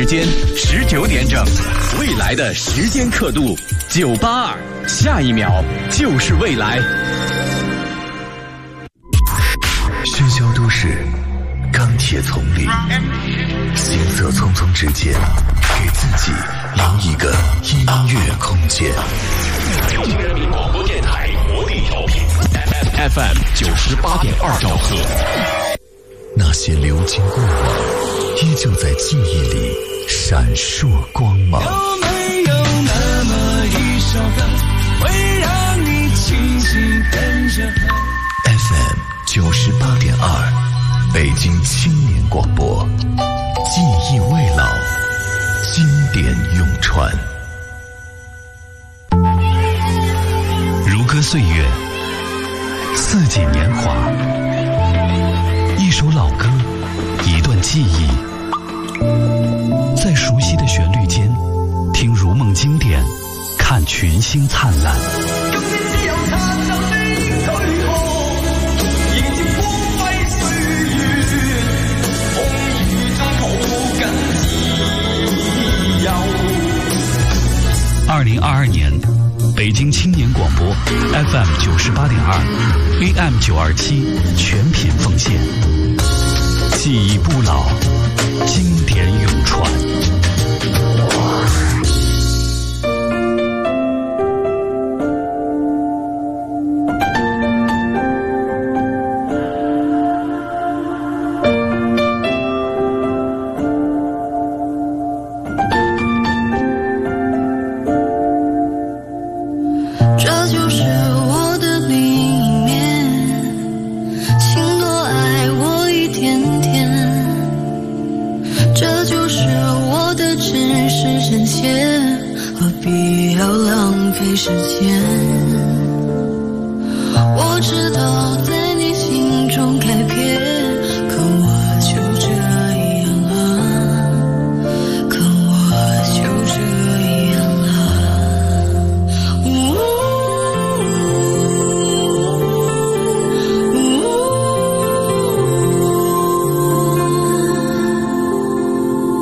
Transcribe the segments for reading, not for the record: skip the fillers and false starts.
间19点整，未来的时间刻度982，下一秒就是未来。 喧嚣都市，钢铁丛林，行色匆匆之间，给自己留一个音乐空间。 北京人民广播电台国地调频 FM 98.2兆赫。 那些流金过往，依旧在记忆里闪烁光芒。 有没有那么一首歌，会让你轻轻跟着和 ？FM 98.2，北京青年广播，记忆未老，经典永传。 如歌岁月，四季年华，一首老歌，一段记忆，在熟悉的旋律间，听如梦经典，看群星灿烂。2022年，北京青年广播 FM 98.2 AM 927全品奉献，记忆不老，经典永传。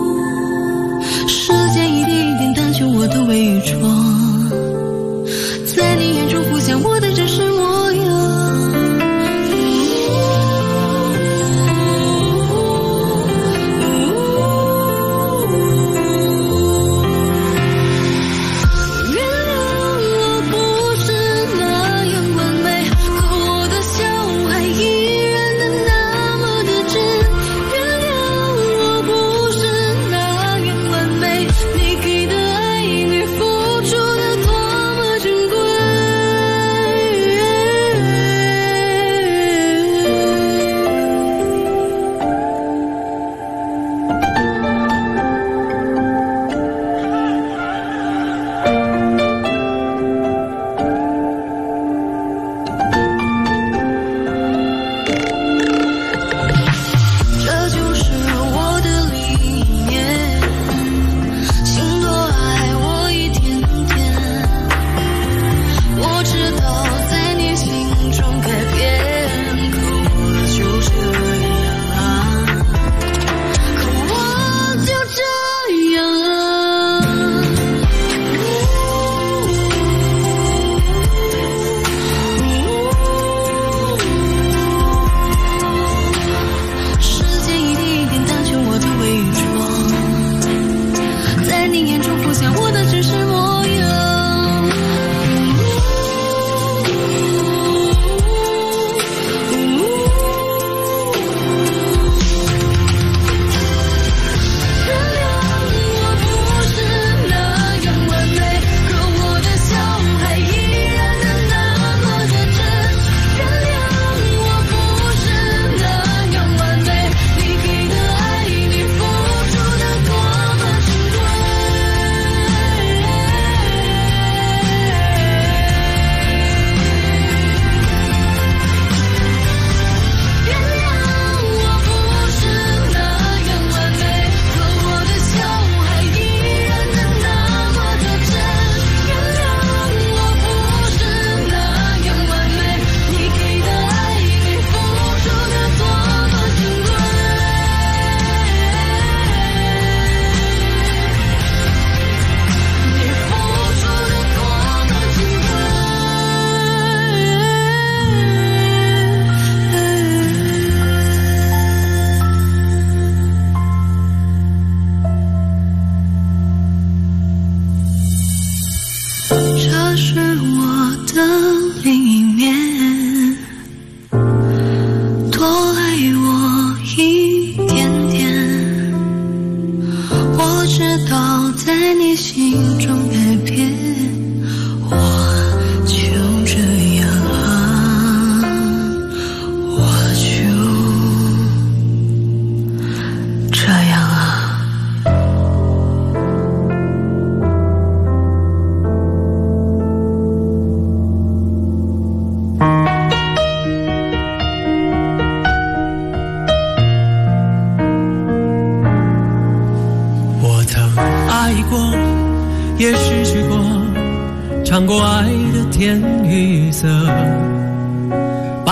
时间一点一点淡去我的伪装，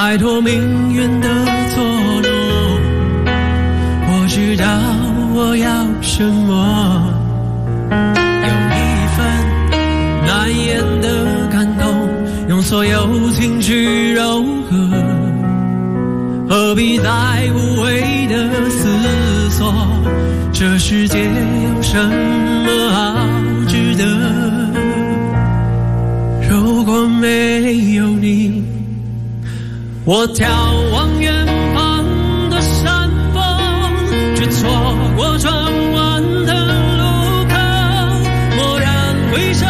摆脱命运的捉弄。我知道我要什么，有一份难言的感动，用所有情绪柔和，何必再无谓的思索，这世界有什么好值得？如果没有你，我眺望远方的山峰，却错过转弯的路口，蓦然回首，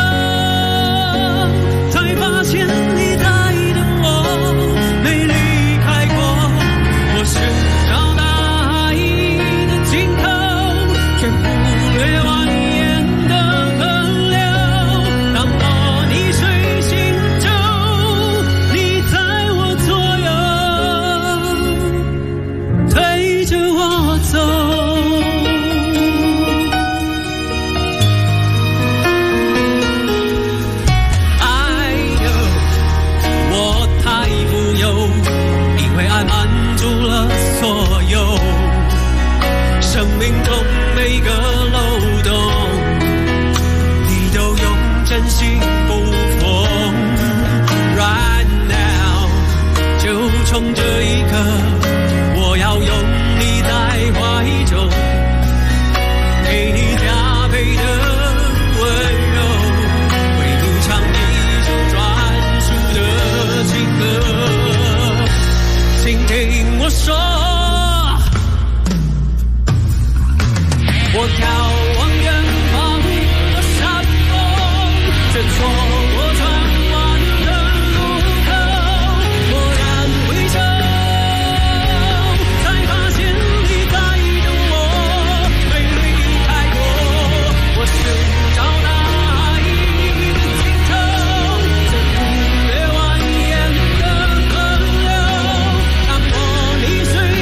才发现你在等我，没离开过。我寻找大海的尽头，却忽略蜿蜒的河流。当我逆水行舟，你在我左右，推着我走。所有生命中每个漏洞，你都用真心补缝。Right now， 就冲这一刻，我要拥你在怀中，给你加倍的温柔，为你唱一首专属的情歌。请听我说，我眺望远方的山峰，却错过转弯的路口，蓦然回首，才发现你在等我，没离开过。我寻找大海的尽头，却忽略蜿蜒的河流。当我逆水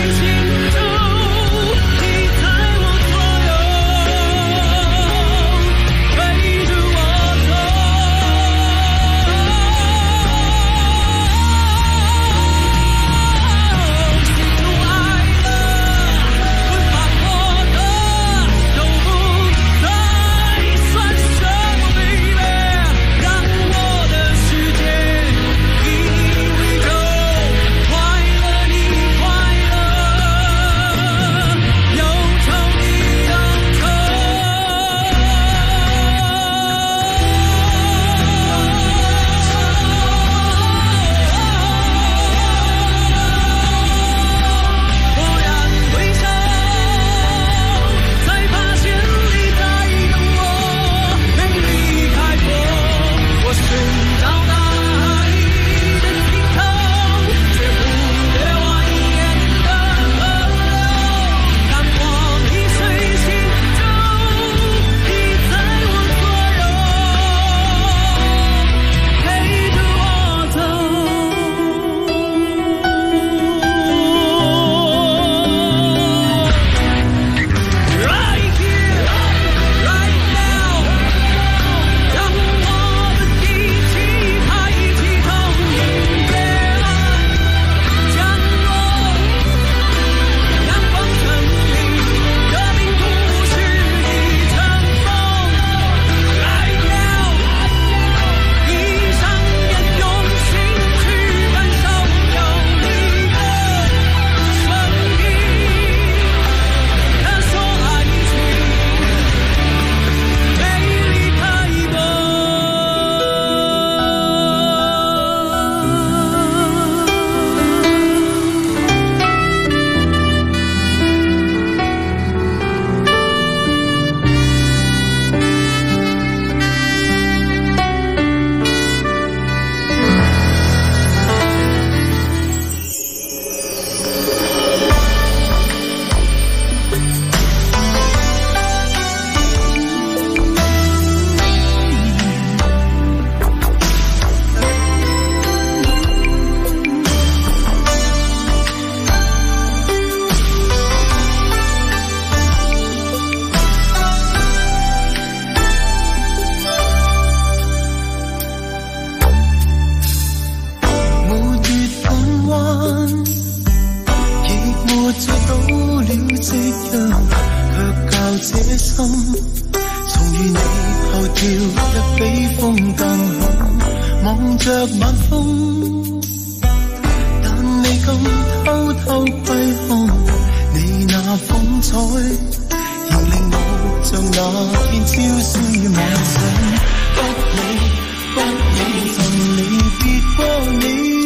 着到了夕陽，卻教這心重遇你後跳得比風更好，望着晚風，但你更偷偷窺看你那風采，仍令我像那天朝思晚想，不理曾離別過你。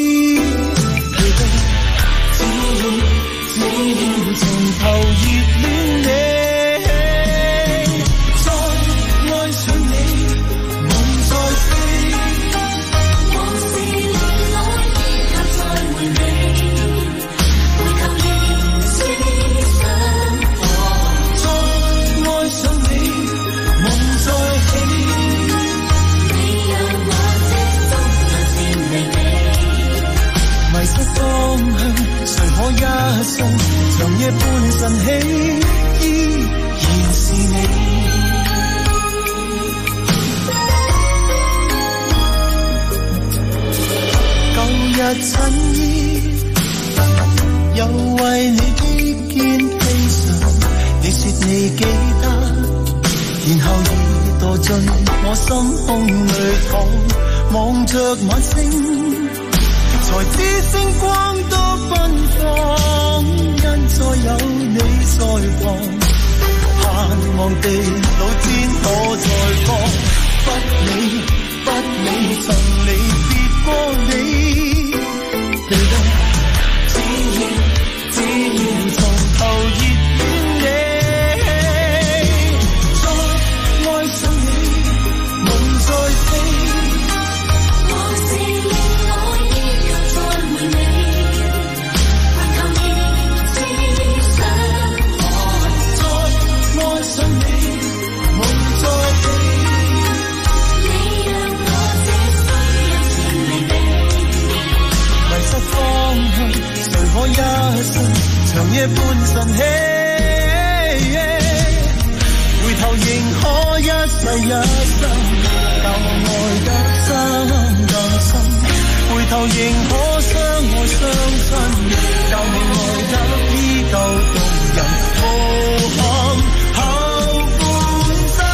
只要從頭熱戀你，再愛上你，夢再飛。往事令我依靠再回味，回頭仍是想我。再愛上你，夢再起。你讓我這心有漸離地，迷失方向。誰可一生長夜半晨起，依然是你。舊日襯衣又為你的肩披上，你說你記得，然後已墮進我心空裏躺，望着晚星，才知星光多奔放，因再有你在旁，盼望地老天可再放。不理曾離別過你，只要從頭熱戀你，再愛上你，夢再飛。我一生長夜半晨起，回頭仍可一世一生，教我愛得深更深。回頭仍可相愛相親，教你愛得依舊動人，無憾後半生。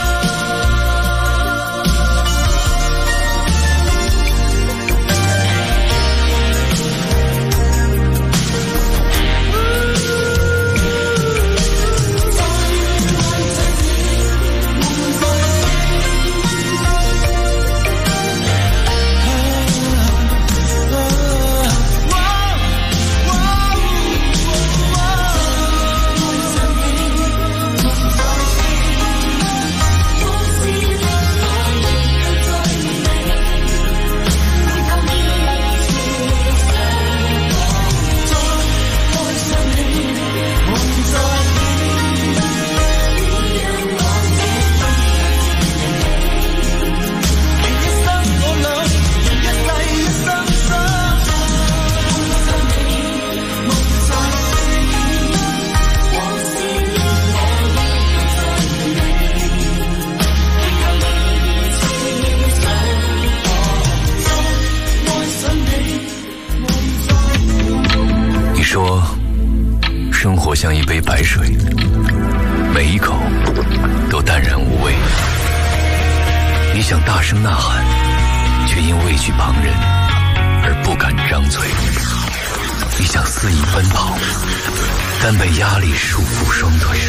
像一杯白水，每一口都淡然无味。你想大声呐喊，却因畏惧旁人而不敢张嘴。你想肆意奔跑，但被压力束缚双腿。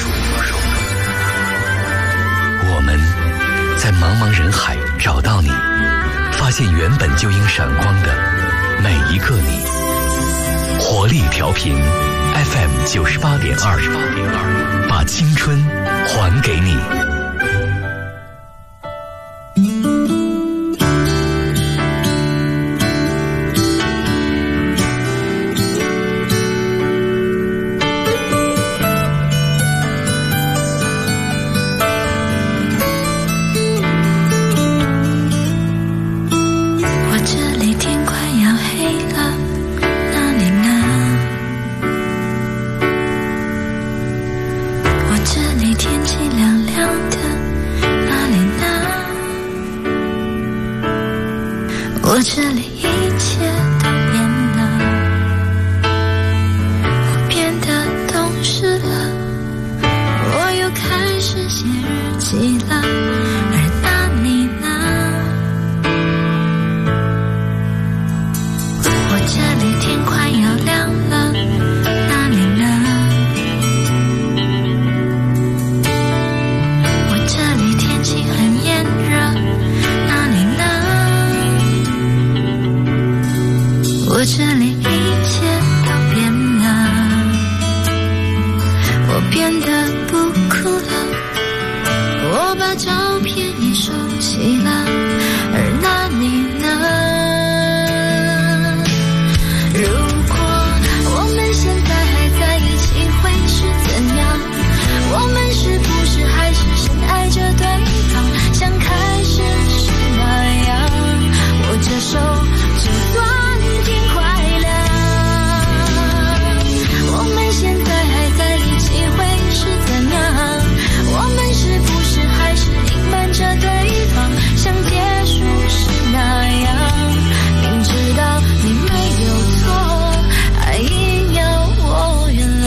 我们在茫茫人海找到你，发现原本就应闪光的每一个你。活力调频FM 98.2，把青春还给你。 天气凉凉的照片也收起了，而那你呢？如果我们现在还在一起会是怎样？我们是不是还是深爱着对方，像开始时那样？握着手就算天快亮。我们现在还在一起会是怎样？我们是不是还是隐瞒着对方，像结束时那样？明知道你没有错，还硬要我原谅。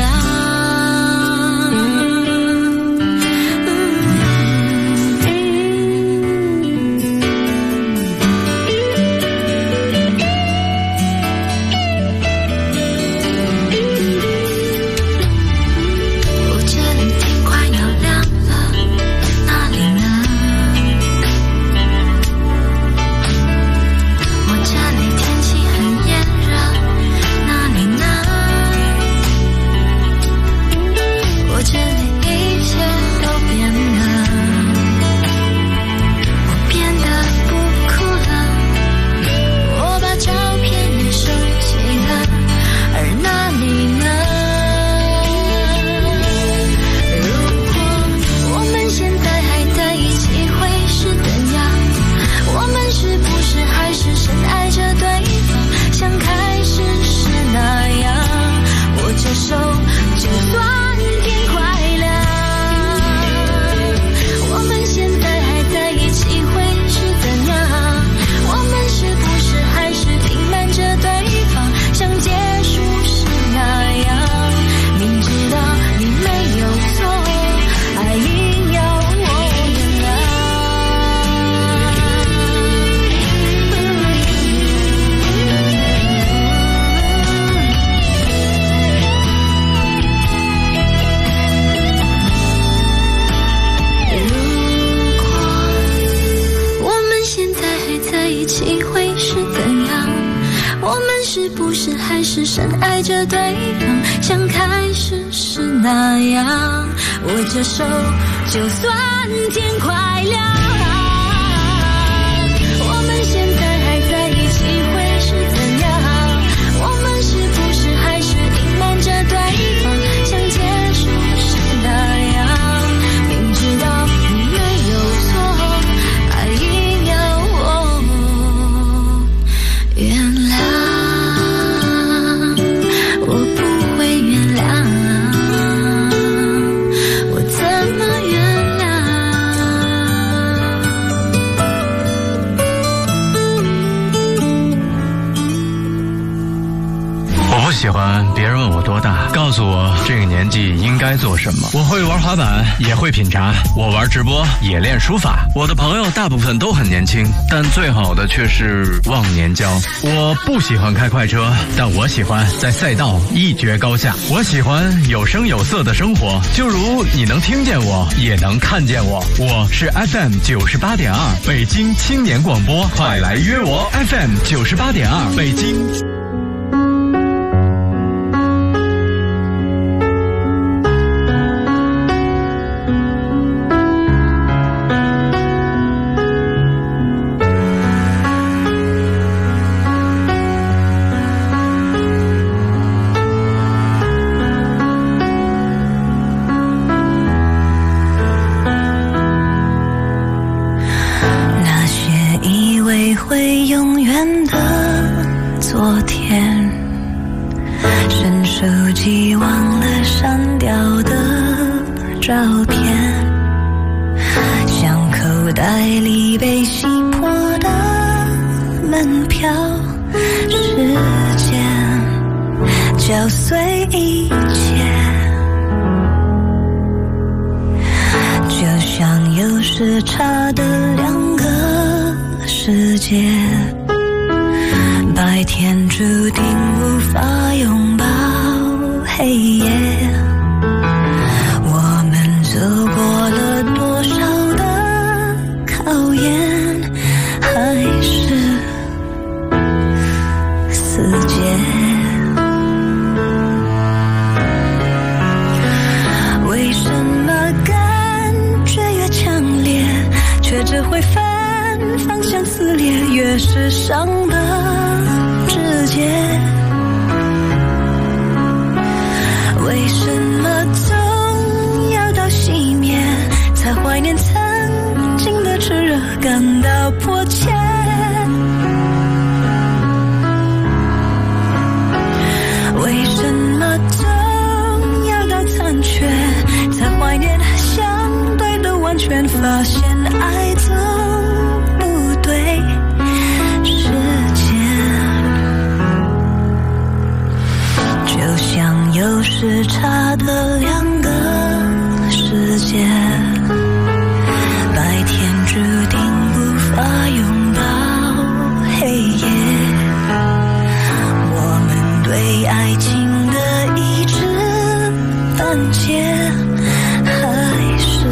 握着手就算天快亮。我们现在还在一起会是怎样？我们是不是还是隐瞒着对方，像结束时那样？明知道你没有错，还硬要我原谅。我不会原谅， 喜欢别人问我多大，告诉我这个年纪应该做什么。我会玩滑板，也会品茶，我玩直播，也练书法。我的朋友大部分都很年轻，但最好的却是忘年交。我不喜欢开快车，但我喜欢在赛道一决高下。我喜欢有声有色的生活，就如你能听见我，也能看见我。我是 FM 98.2北京青年广播，快来约我 FM 98.2北京。 会永远的昨天，伸手机忘了删掉的照片，像口袋里被洗破的门票，时间搅碎一切，就像有时差的两个世界，白天注定无法拥抱黑夜，我们走过了多少的考验，还是死结。为什么感觉越强烈， 上的指尖。为什么总要到熄灭，才怀念曾经的炽热，感到迫切？为什么总要到残缺，才怀念相对的完全，发现爱总不对时间，就像有时差的两个世界，白天注定无法拥抱黑夜，我们对爱情的一直胆怯，还是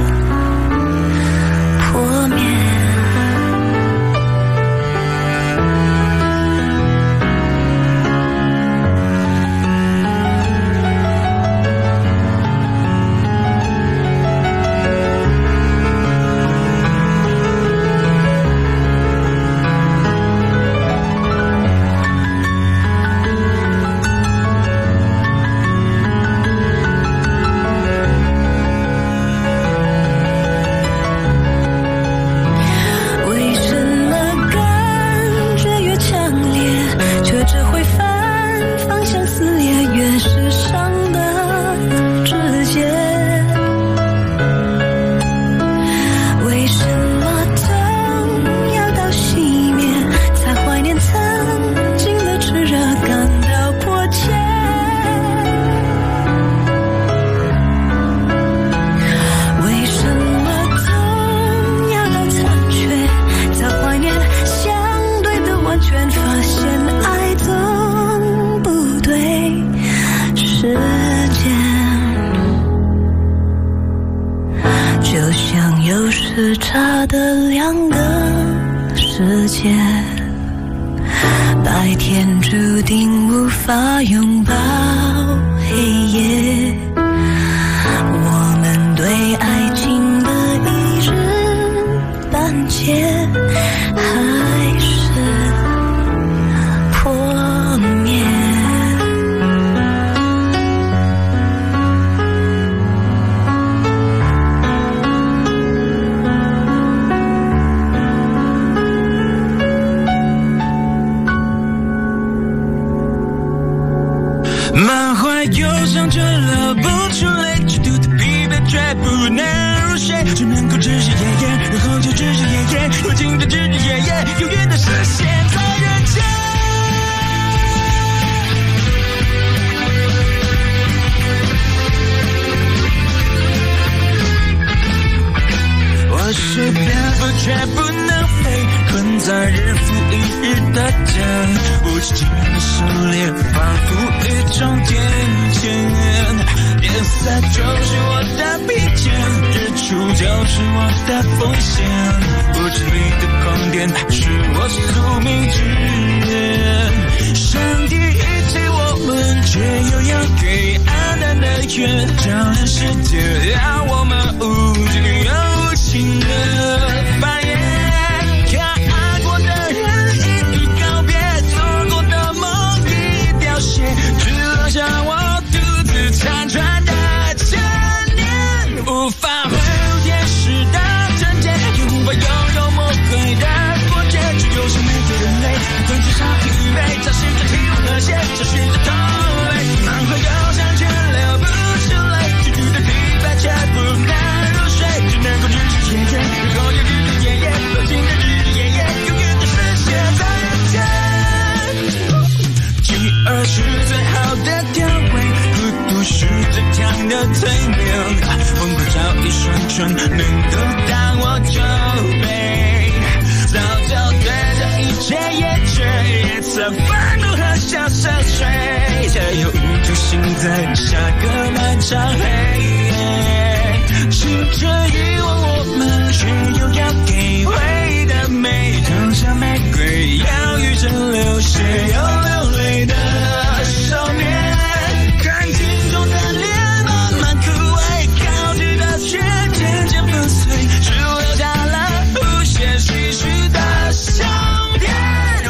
破灭。时差的两个世界，白天注定无法拥抱黑夜，我们对爱情的一日胆怯，还是破灭。 满怀忧伤却流不出泪，极度的疲惫却不能入睡，只能够只是夜夜，然后就只是夜夜，如今的只是夜夜，永远的实现在人间。我是蝙蝠却不能飞，困在日复一日的家，无止境的狩猎仿佛一种天谴，颜色就是我的披肩，日出就是我的风险，不知名的狂点是我宿命之眼，上帝遗弃我们，却又要给暗淡的月照亮世界，让我们无尽又无情的繁衍。看爱过的人一一告别，做过的梦一一凋谢，只留下我独自残喘的千年，无法恢复天使的纯洁，也无法拥有魔鬼的过节，只有生命的人类不断至少疲惫，找寻着体温和谐，找寻着痛泪，满怀忧伤却流不出泪，极度的疲惫却不能入睡，只能够只是夜夜，然后又日日夜夜，如今的日日夜夜，永远的实现在人间。饥饿是最好的调味，孤独是最强的催眠，昏过找一双唇能够当我酒杯，早就对这一切也却也曾愤怒和笑涉水，却又无助心在下个漫长黑夜，试着遗忘我们，却又要给回的美，就像玫瑰要遇着流血又流泪的少年，看镜中的脸慢慢枯萎，靠近的却渐渐粉碎，只留下了无限唏嘘的相片。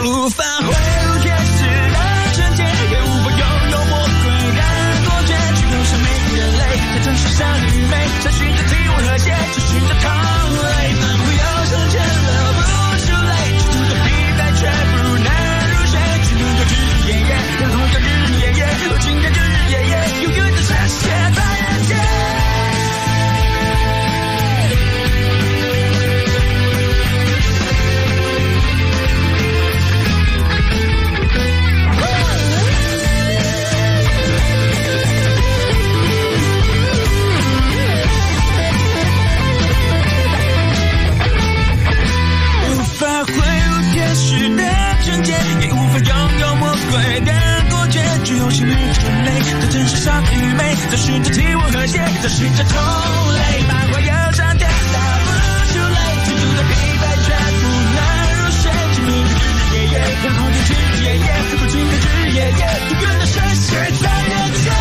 在寻找起舞和谐，在寻找同类，漫画有闪电打不出来，极度的疲惫却不能入睡，请你日日夜夜让空间日夜夜不停的日夜夜不愿的深血在人间，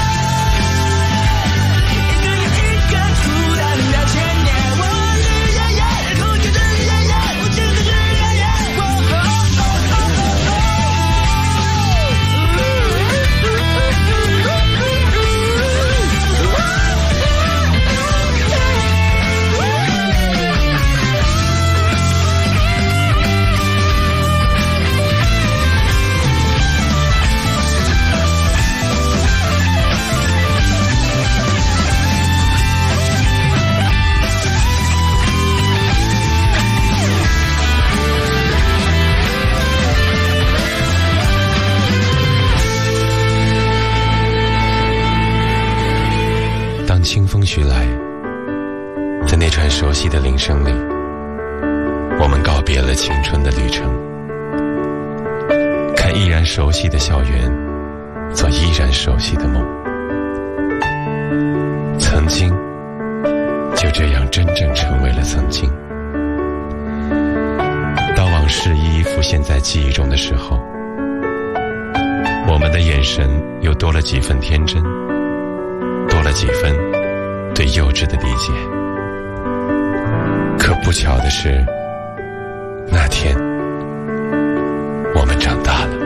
一个又一个孤单的千年，我日夜夜空间日夜夜不停的日夜夜， 清风徐来，在那串熟悉的铃声里，我们告别了青春的旅程，看依然熟悉的校园，做依然熟悉的梦。曾经就这样真正成为了曾经。当往事一一浮现在记忆中的时候，我们的眼神又多了几分天真，多了几分对幼稚的理解。可不巧的是，那天我们长大了。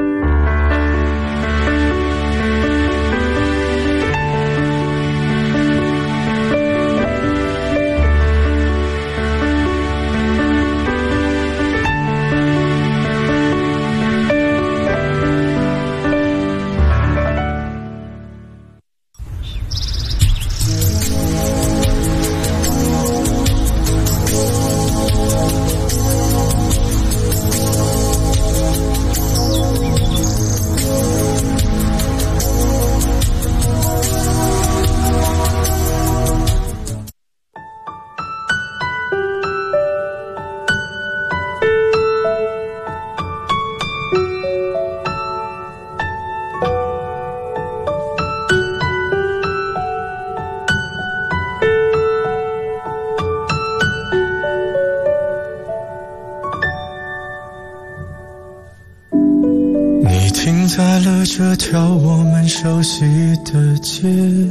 停在了这条我们熟悉的街，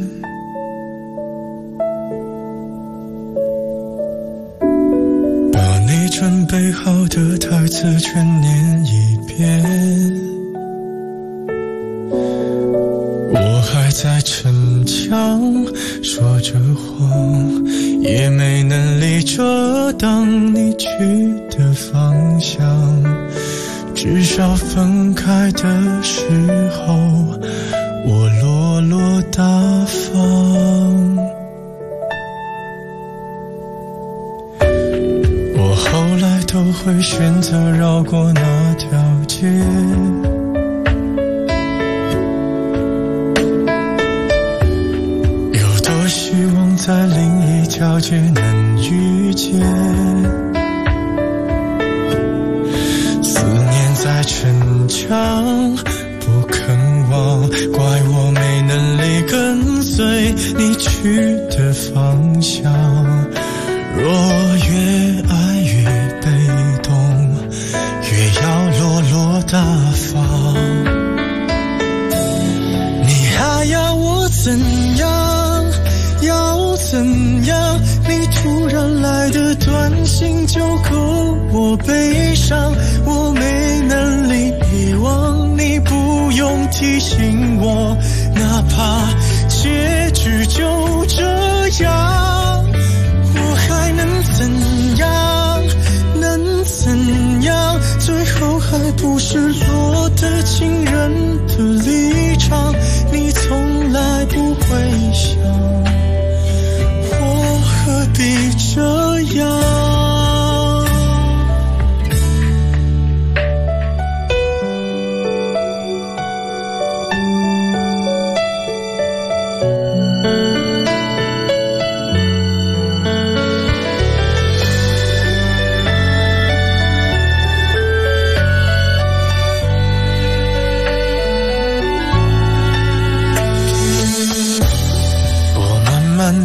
把你准备好的台词全念一遍。我还在逞强说着谎，也没能力遮挡你去的方向，至少分开的时候我落落大方。我后来都会选择绕过那条街，有多希望在另一条街能遇见，在逞强不肯忘，怪我没能力跟随你去的方向。若越爱越被动，越要落落大方。你还要我怎样？要怎样？你突然来的短信就够我悲伤，我没能力遗忘，你不用提醒我，哪怕结局就这样，我还能怎样？能怎样？最后还不是落得情人的立场，你从来不会想，我何必这样？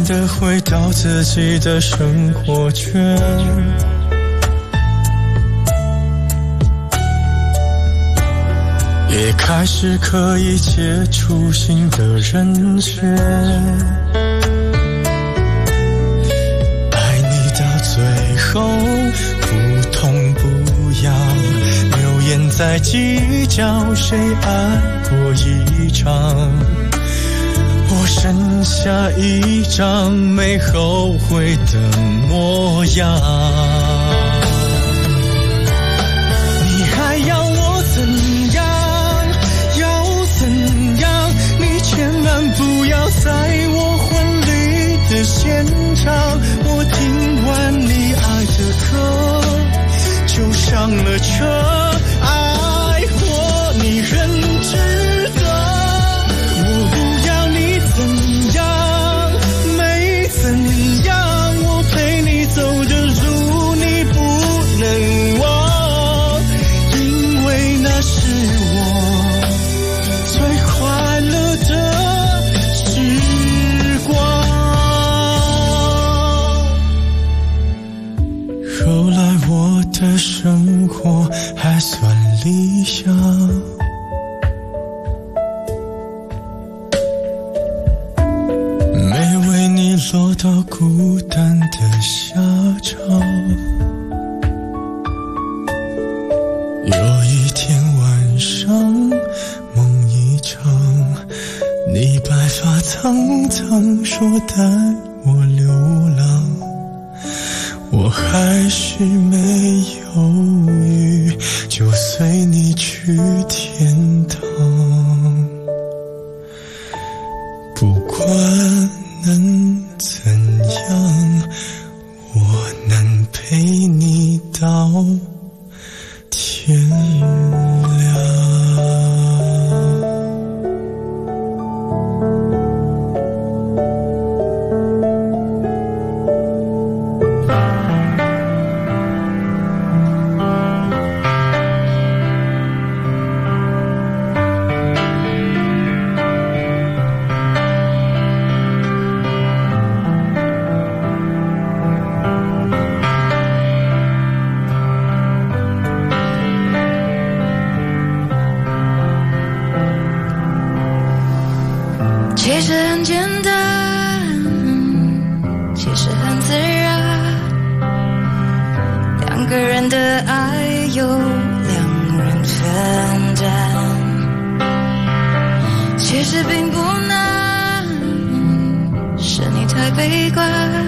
地回到自己的生活圈，也开始可以接触新的人选。爱你到最后不痛不痒，流言在计较谁爱过一场，我剩下一张没后悔的模样。你还要我怎样？要怎样？你千万不要在我婚礼的现场，我听完你爱的歌就上了车。爱我你很值得，我不要你怎样，没怎样，我陪你走的路你不能忘，因为那是我最快乐的时光。后来我的生活还算理想，没为你落到孤单的下场。有一天晚上梦一场，你白发苍苍说带我流浪，我还是没犹豫，就随你去天堂。不管能怎样，我能陪你到天亮。 其实很简单，其实很自然，两个人的爱由两人分担，其实并不难，是你太悲观，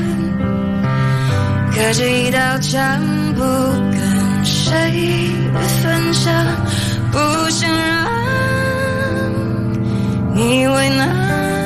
隔着一道墙不跟谁分享，不想让你为难，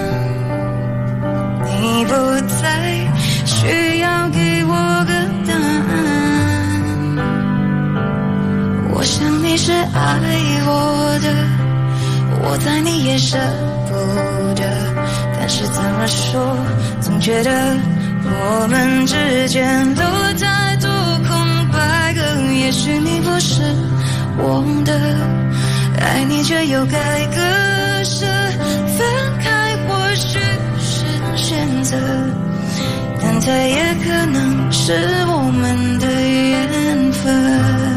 你不再需要给我个答案。我想你是爱我的，我猜你也舍不得，但是怎么说，总觉得我们之间留太多空白格。也许你不是我的，爱你却又该割舍，分开或许是选择，但它也可能是我们的缘分。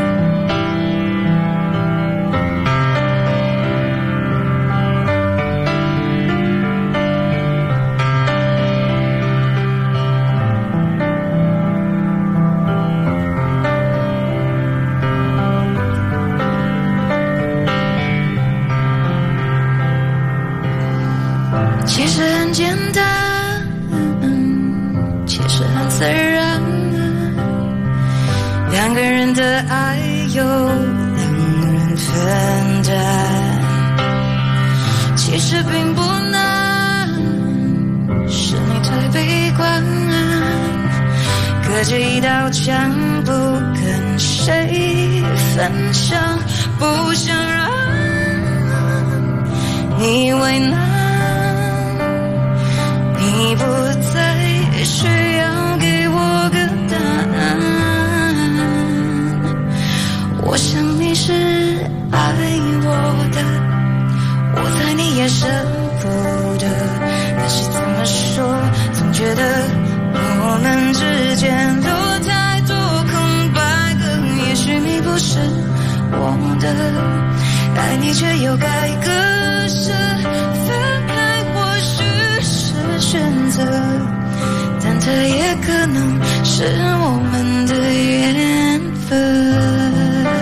其实很简单，其实很自然，两个人的爱由两人分担，其实并不难，是你太悲观，隔着一道墙不跟谁分享，不想让你为难，你不再需要给我个答案。我想你是爱我的，我猜你也舍不得，但是怎么说，总爱你却又该割舍，分开或许是选择，但它也可能是我们的缘分。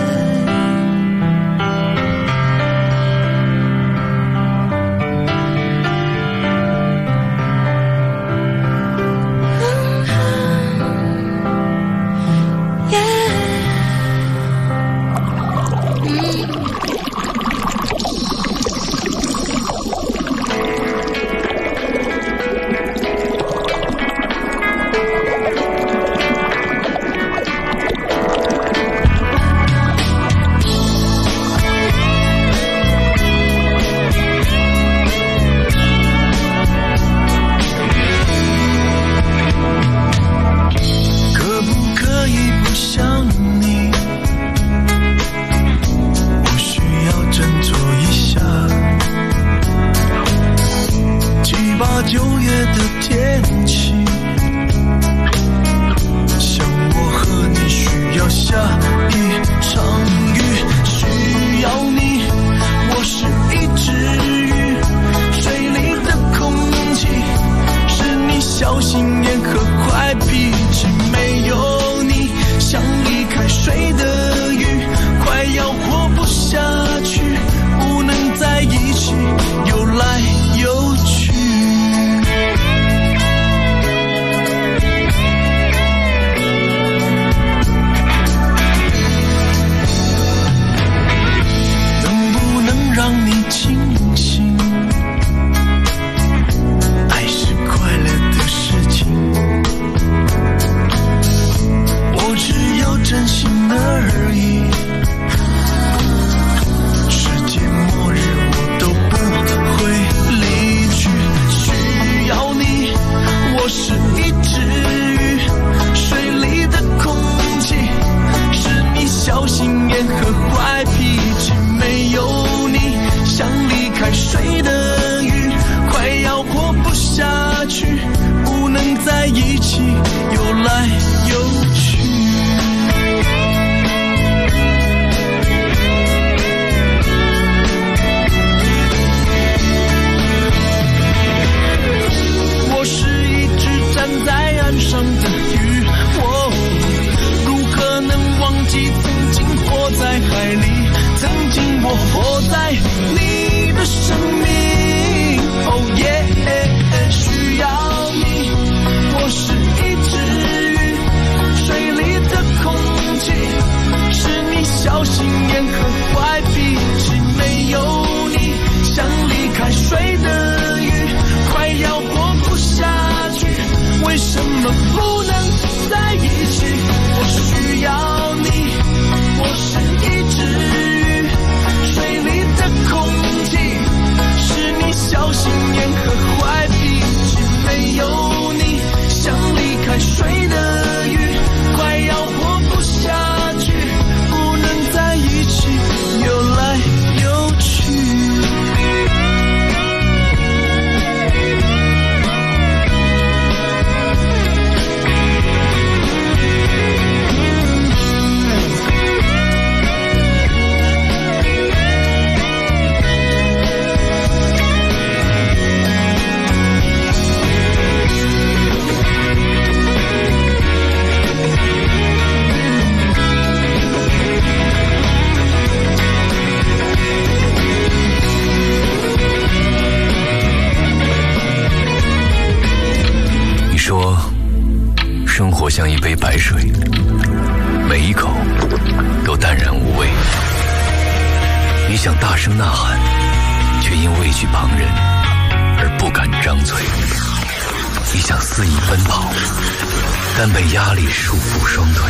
像一杯白水，每一口都淡然无味。你想大声呐喊，却因畏惧旁人而不敢张嘴。你想肆意奔跑，但被压力束缚双腿。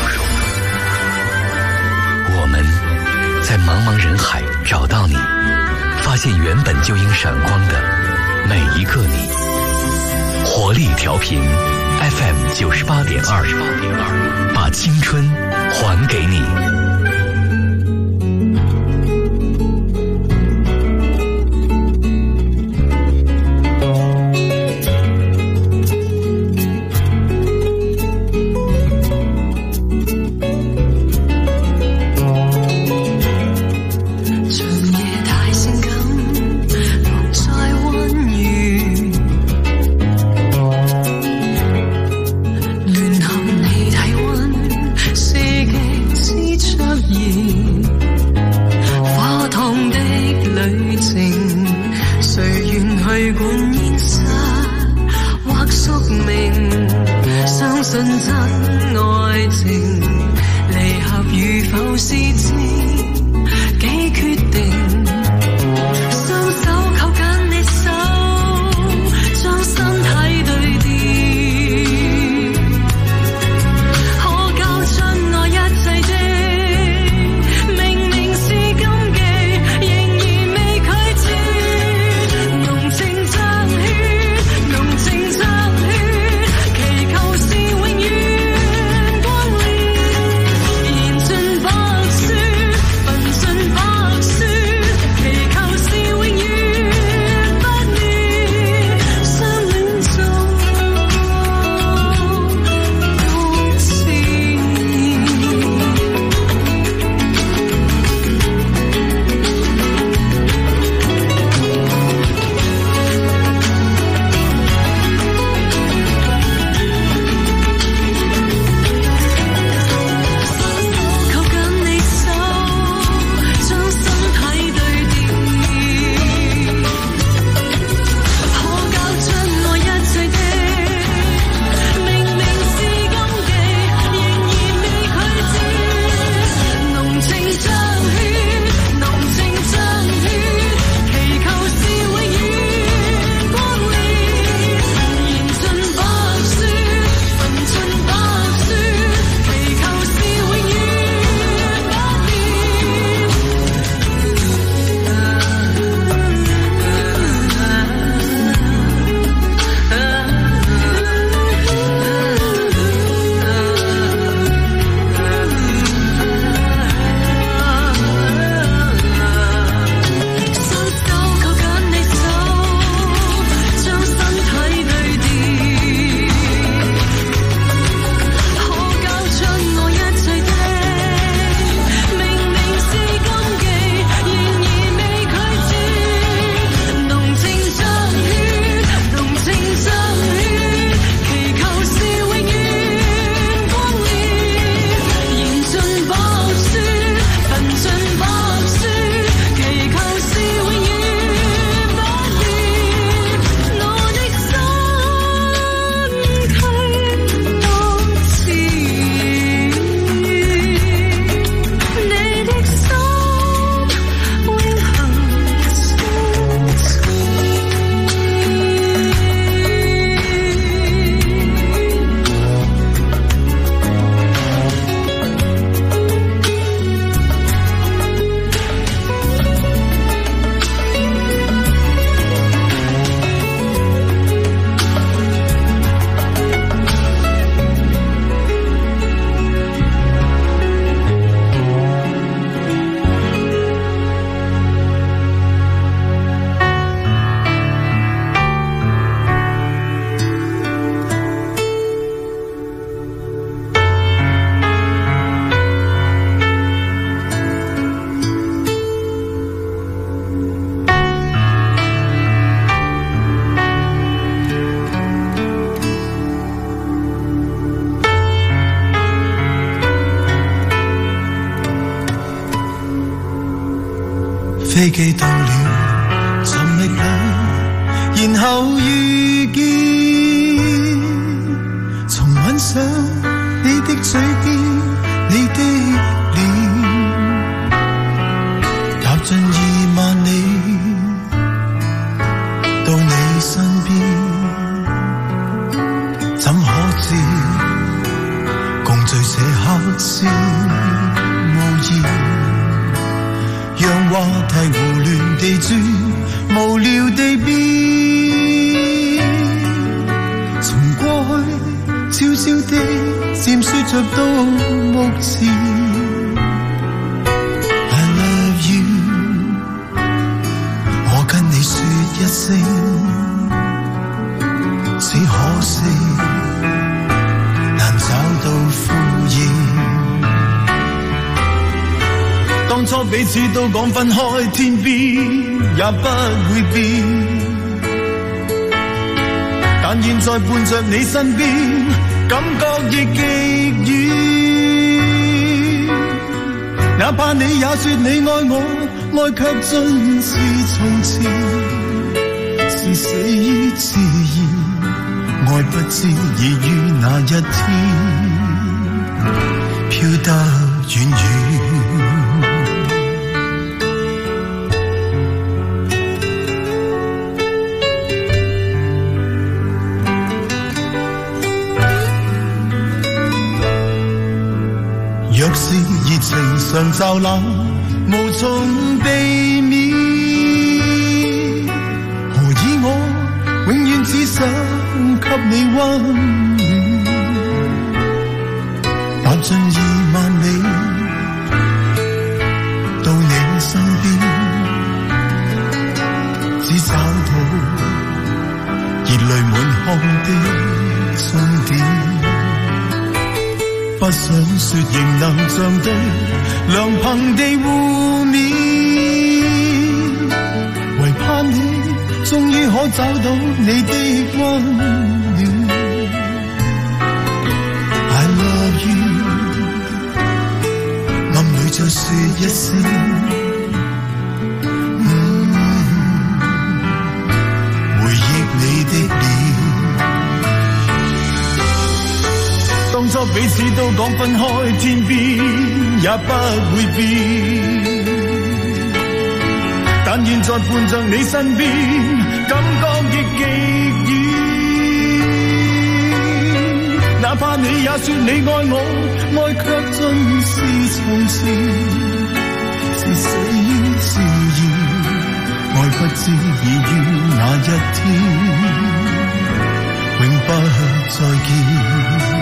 我们在茫茫人海找到你，发现原本就应闪光的每一个你。活力调频 FM 98.2，把青春还给你。 去管現實或宿命，相信真愛情，離合與否是自己決定。雙手扣緊你手，將身體對調，可交出我一切的，明明是禁忌，仍然未拒絕。濃情像血，濃情像血，祈求是永遠光烈，燃盡白雪，焚盡白雪，祈求是永遠不滅，相戀中獨自。扣緊你手，將身體對調，可交出我一切的，明明是禁忌，仍然未拒絕。濃情像血，濃情像血，祈求是永遠光烈，燃盡白雪，焚盡白雪，祈求是永遠不滅。雙手扣緊你手，將身體對調，可交出我一切的，明明是禁忌，仍然未拒絕。濃情像血，濃情像血，祈求是永遠光烈，燃盡白雪，焚盡白雪，祈求是永遠不滅。我的身軀當刺，你的心永恆相隨。 飛機到了尋覓裏，然後遇見，重吻上你的嘴邊，你的臉，踏進2萬里，到你身邊，怎可知共聚這刻是無言。讓話題胡亂地轉，無聊地變，從過去悄悄地漸說着到目前。I love you， 我跟你說一聲，只可惜難找到呼應。當初彼此都講分開，天邊也不會變，但現在伴着你身邊，感覺亦極遠。哪怕你也說你愛我，愛卻盡是從前，是是死於自然，愛不知已於那一天飄得遠遠。若是熱情常驟冷，無從避免，何以我永遠只想給你溫暖，踏進2萬里到你身邊，只找到熱淚滿腔的終點。不想說仍能像對良朋地互勉，唯盼你終於可找到你的溫暖。I love you， 暗裏再說一聲，回憶你的臉。當初彼此都講分開天邊也不會變，但現在伴着你身邊，感覺亦極遠。哪怕你也說你愛我，愛卻盡是從前，是死於自然，愛不知已於那一天永不再見。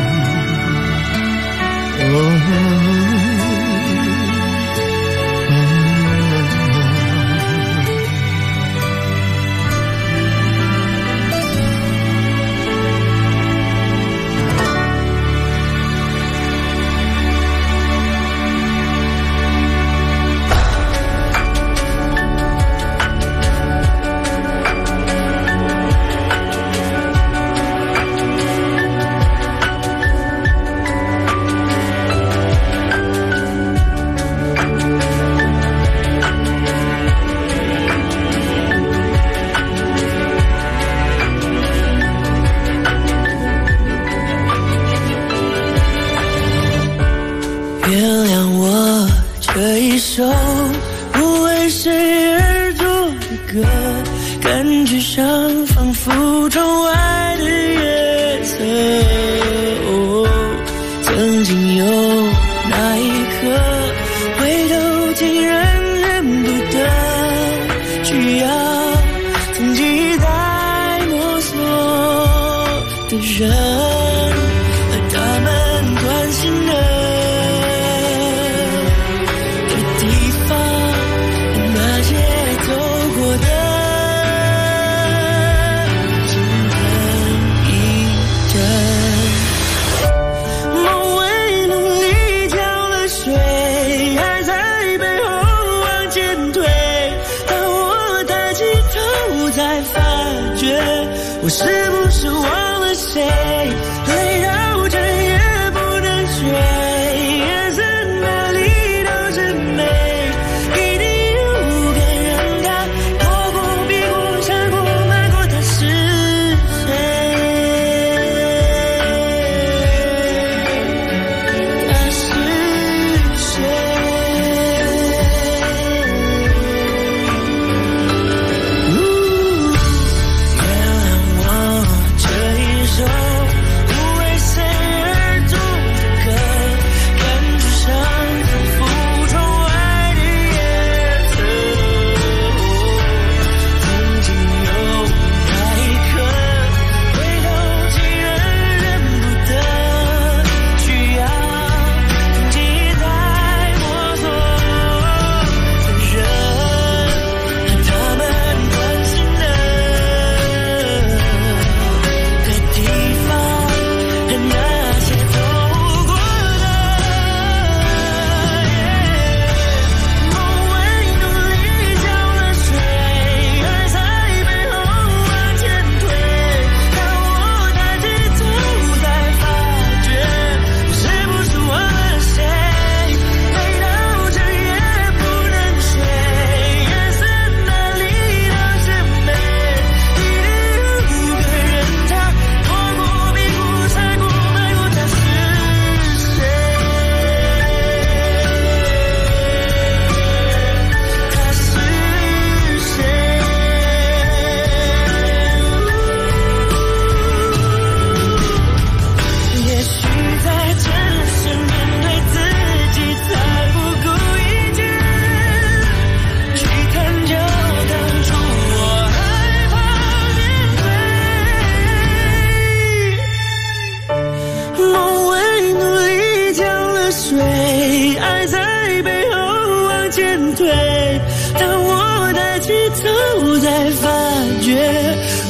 为谁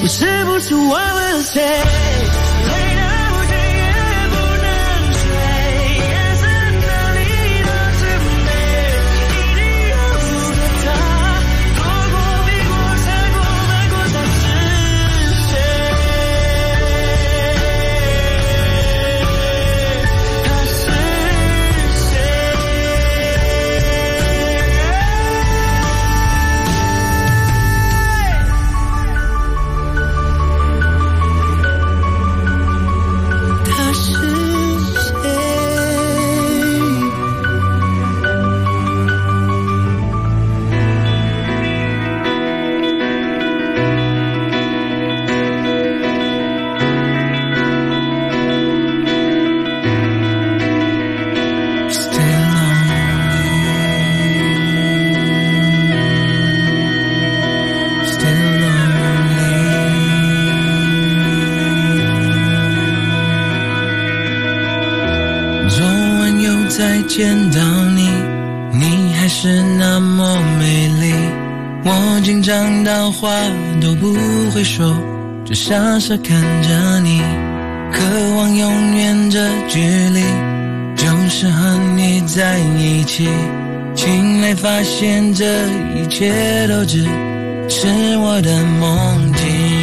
我是不是忘了谁？累得不睡也不能睡，眼神哪里都是美，一定要有个他，错过比过猜过瞒过他是谁？他是谁？他是谁？昨晚又再见到你，你还是那么美丽。我紧张到话都不会说，只傻傻看着你，渴望永远这距离，就是和你在一起。醒来发现这一切都只是我的梦境。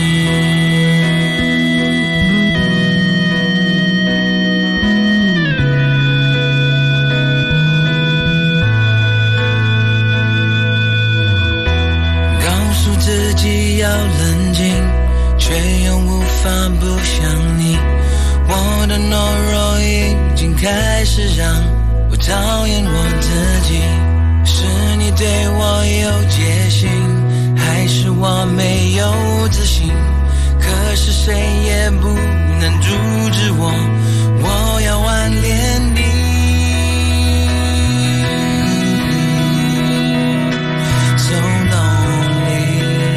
自己要冷静，却又无法不想你。我的懦弱已经开始让我讨厌我自己。是你对我有戒心，还是我没有自信？可是谁也不能阻止我，我要挽联你。So lonely。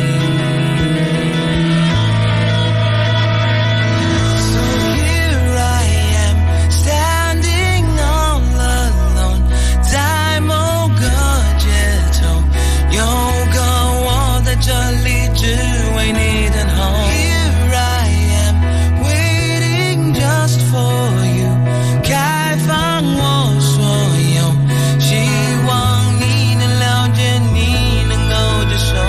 这里只为你等候 Here I am waiting just for you 开放我所有希望你能了解你能够接受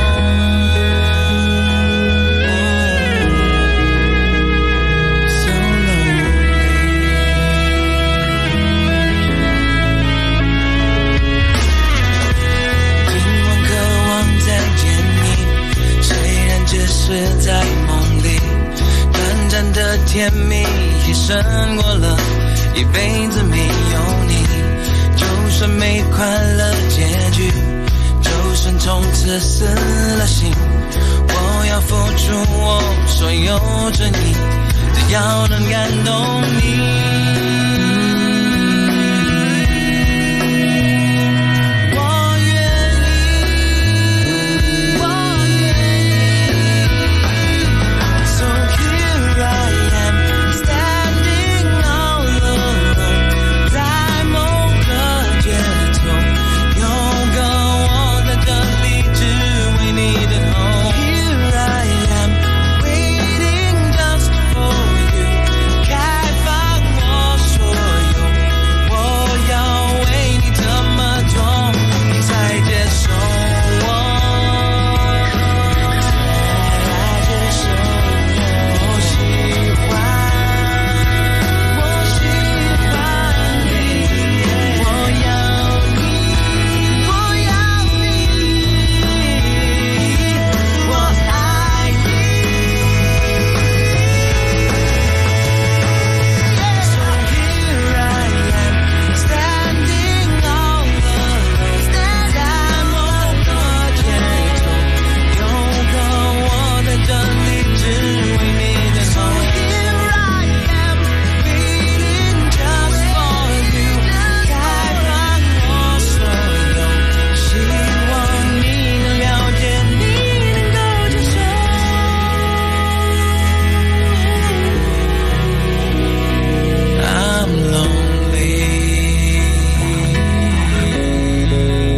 So lonely 今晚渴望再见只是在梦里，短暂的甜蜜也胜过了一辈子没有你。就算没快乐结局，就算从此死了心，我要付出我所有真意，只要能感动你。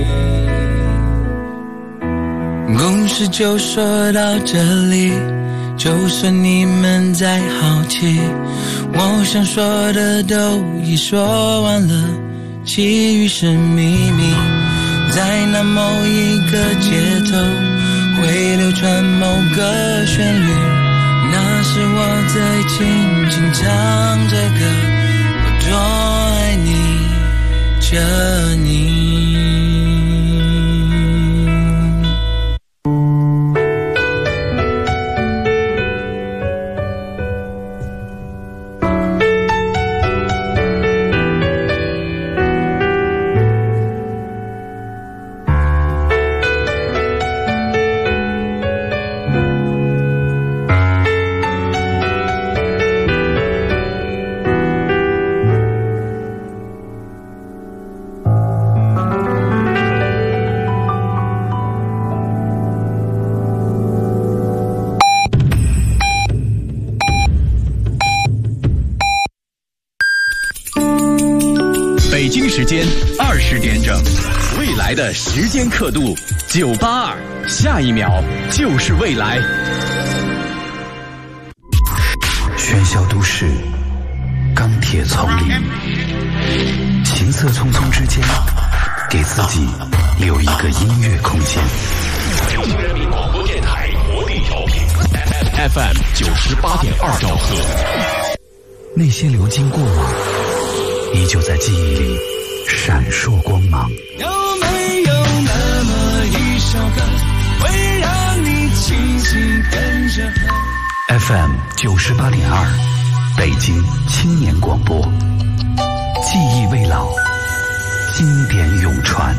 就说到这里， 就算你们再好奇，我想说的都已说完了，其余是秘密。在那某一个街头会流传某个旋律，那是我在轻轻唱着歌，我多爱你着你。 北京时间20点整，未来的时间刻度982，下一秒就是未来。 喧嚣都市，钢铁丛林，行色匆匆之间，给自己留一个音乐空间。 北京人民广播电台活力调频 FM 98.2兆赫。 那些流经过往，依旧在记忆里闪烁光芒。 有没有那么一首歌，会让你轻轻跟着和 ？FM 98.2，北京青年广播，记忆未老，经典永传。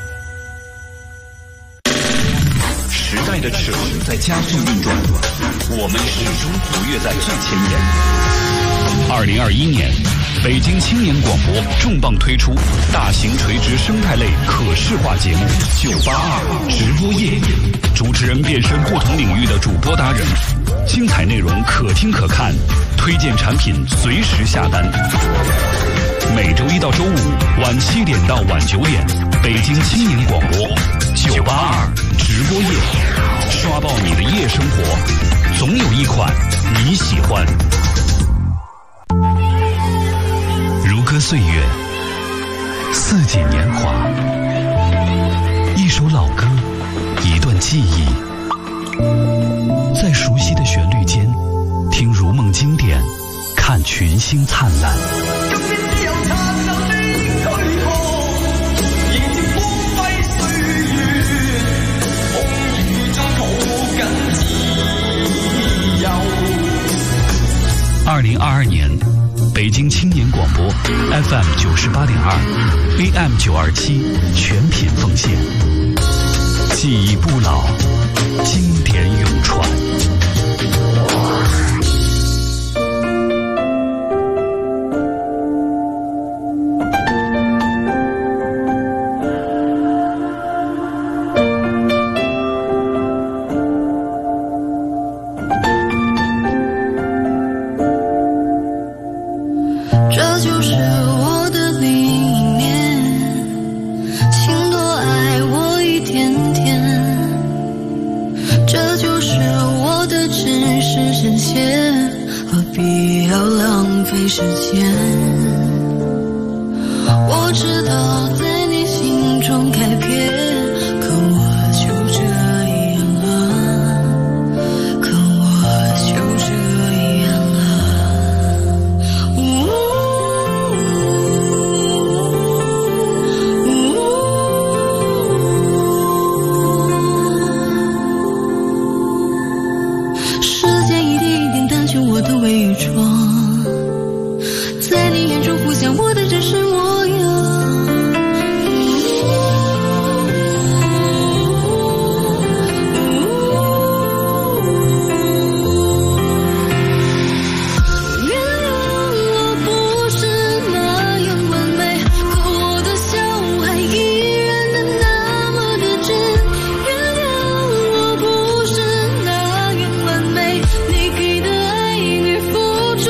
时代的齿轮在加速运转，我们始终活跃在最前沿。 2021年，北京青年广播重磅推出大型垂直生态类可视化节目982直播夜，主持人变身不同领域的主播达人，精彩内容可听可看，推荐产品随时下单。每周一到周五晚7点到晚9点，北京青年广播982直播夜，刷爆你的夜生活，总有一款你喜欢。如歌岁月，四季年华，一首老歌，一段记忆，在熟悉的旋律间，听如梦经典，看群星灿烂。2022年，北京青年广播 FM 98.2 AM 927全品奉献，记忆不老，经典永传。 这就是我的理念，请多爱我一点点。这就是我的真实真切，何必要浪费时间？我知道在你心中改变，可我就这样了，可我就这样了。时间一点一点淡去我的伪装，在你眼中浮现我的真实模样。原谅我不是那样完美，可我的笑还依然的那么的真。原谅我不是那样完美，你给的爱你付出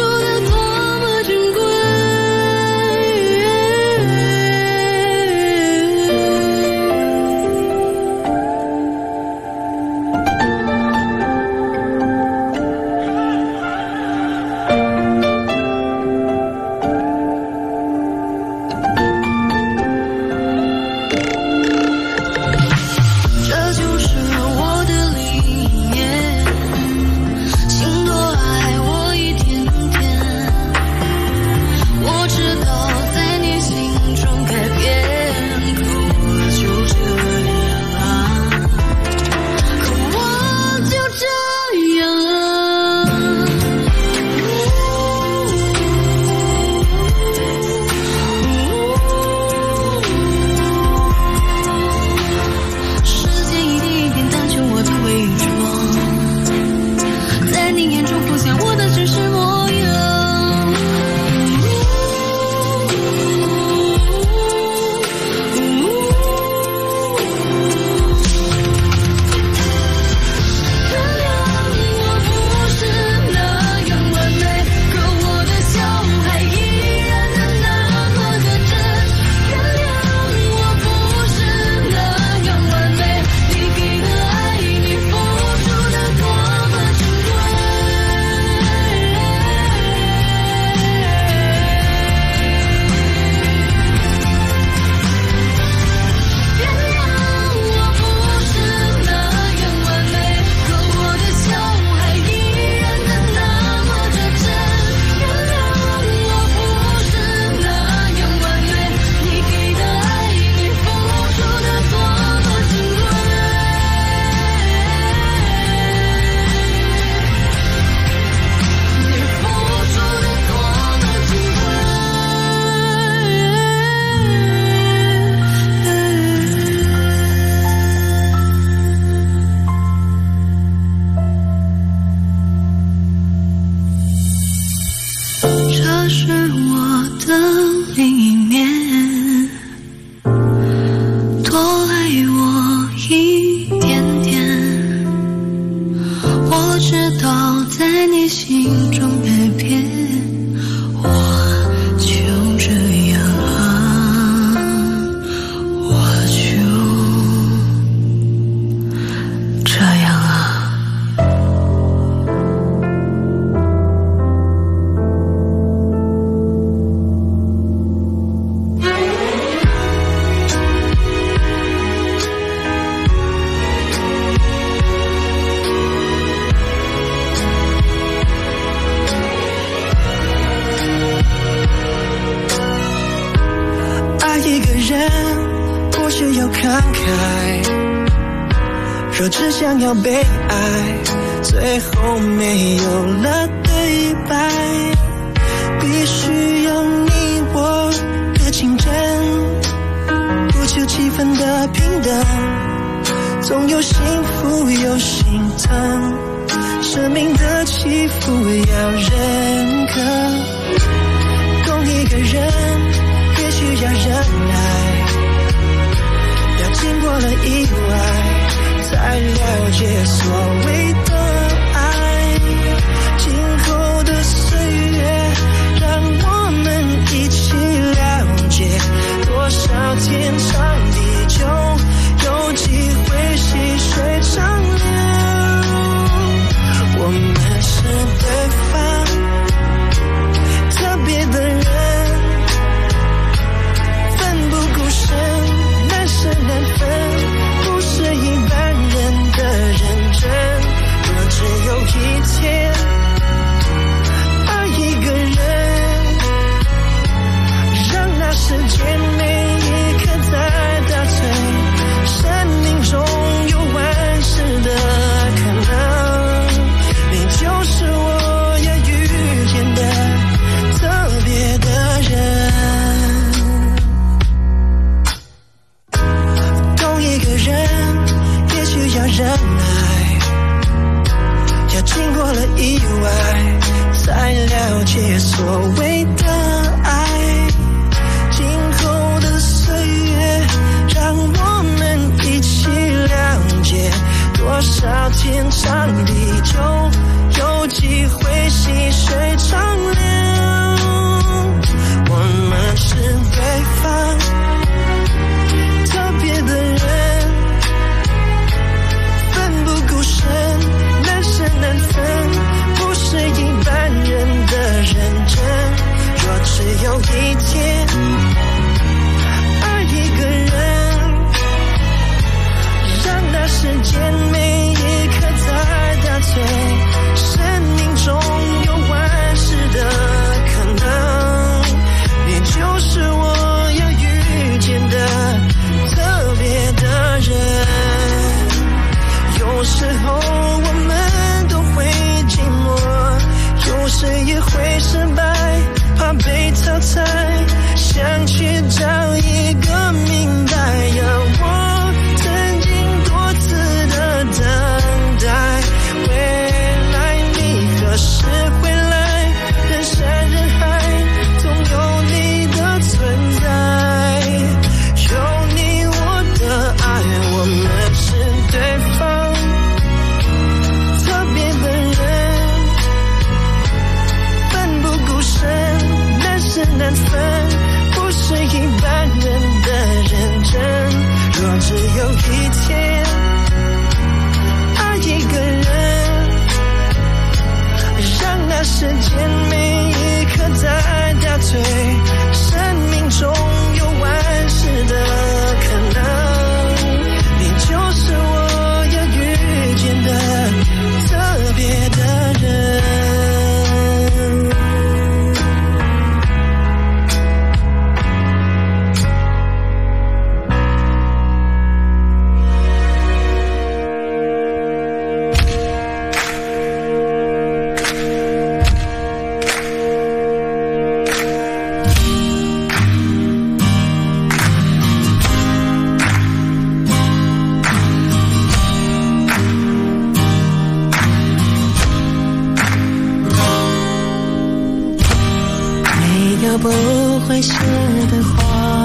你心中改变，我就这样啊，我就这样啊。 不需要慷慨，若只想要被爱，最后没有了对白，必须有你我的竞争，不求气氛的平等，总有幸福有心疼，生命的起伏要认可，懂一个人也需要忍耐，经过了意外，才了解所谓的爱。今后的岁月，让我们一起了解，多少天长地久，有机会细水长流。我们是对方特别的人，奋不顾身，难舍难分，不是一般人的认真。若只有一天爱一个人，让那时间每一刻在倒退，生命中有万事的可能，你就是我要遇见的特别的人。要忍耐，要经过了意外，才了解所谓的爱。今后的岁月，让我们一起了解，多少天长地久，有机会细水长流。我们是对方特别的人，难舍难分，不是一般人的认真。若只有一天爱一个人，让那时间每一刻在倒退，生命中有万事的可能，你就是我要遇见的特别的人。有时候我们都会寂寞，有时也会失败，怕被淘汰，想去找一个明白。我曾经多次的等待，未来你何时回来？人山人海，总有你的存在，有你我的爱，我们是对方难分，不是一般人的认真。若只有一天爱一个人，让那时间每一刻在倒退，生命中有万事的可能，你就是我要遇见的特别的人。不会谢的花，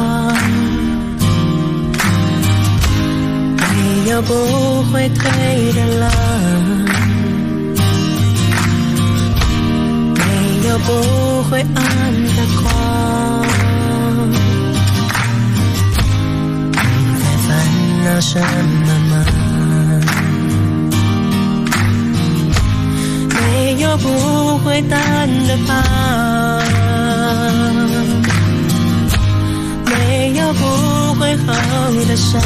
没有不会退的浪， 有不会暗的光。你在烦恼什么吗？没有不会淡的疤，没有不会好的伤，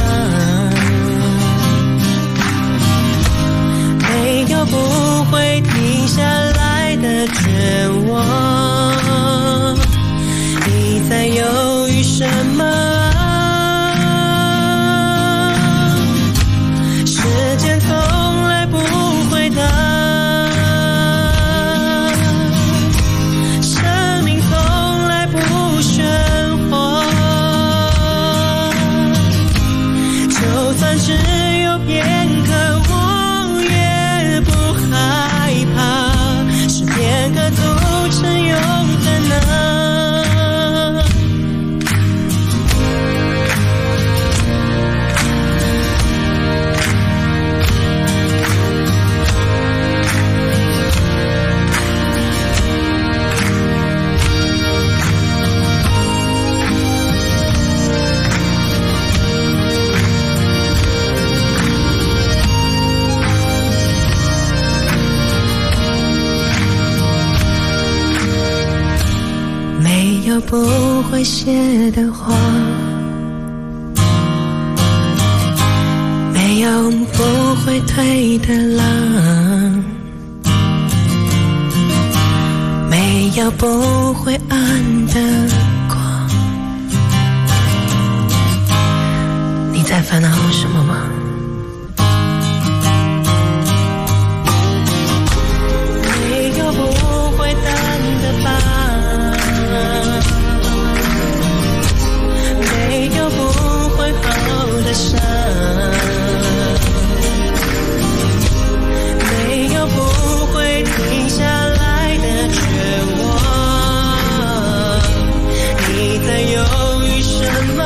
没有不会停下来的绝望。你在犹豫什么？时间从来不会等，生命从来不喧哗，就算只有片刻我也不害怕，是片刻组成永恒啊。没有不会谢的花，没有不会退的浪，没有不会暗的光。你在烦恼什么吗？没有不会淡的疤，没有不会好的伤，没有不会停下来的绝望。你在犹豫什么？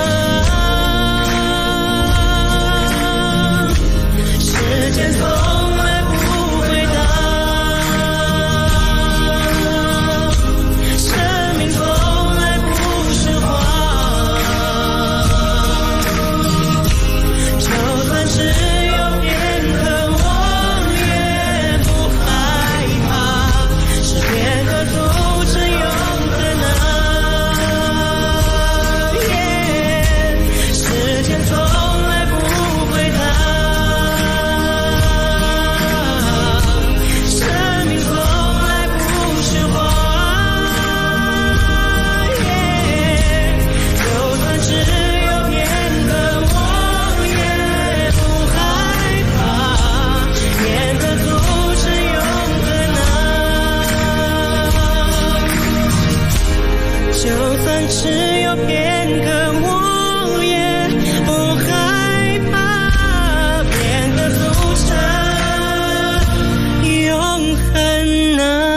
时间从来不会等，生命从来不是谎，就算只有片刻我也不害怕，是片刻组成永恒啊。时间从来不会等，生命从来不是谎，就算只有片刻我也不害怕，片刻组成永恒啊。就算只有片刻我也不害怕，片刻组成永恒啊。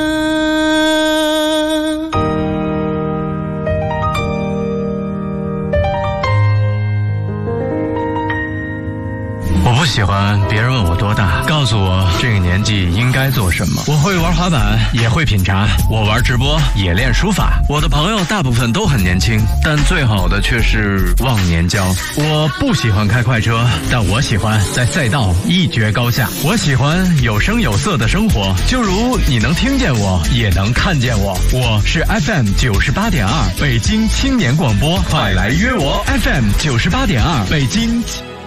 我不喜欢别人问我多大，告诉我这个年纪应该做什么。我会玩滑板，也会品茶，我玩直播，也练书法。我的朋友大部分都很年轻，但最好的却是忘年交。我不喜欢开快车，但我喜欢在赛道一决高下。我喜欢有声有色的生活，就如你能听见我，也能看见我。我是 FM 98.2北京青年广播，快来约我 FM 98.2北京。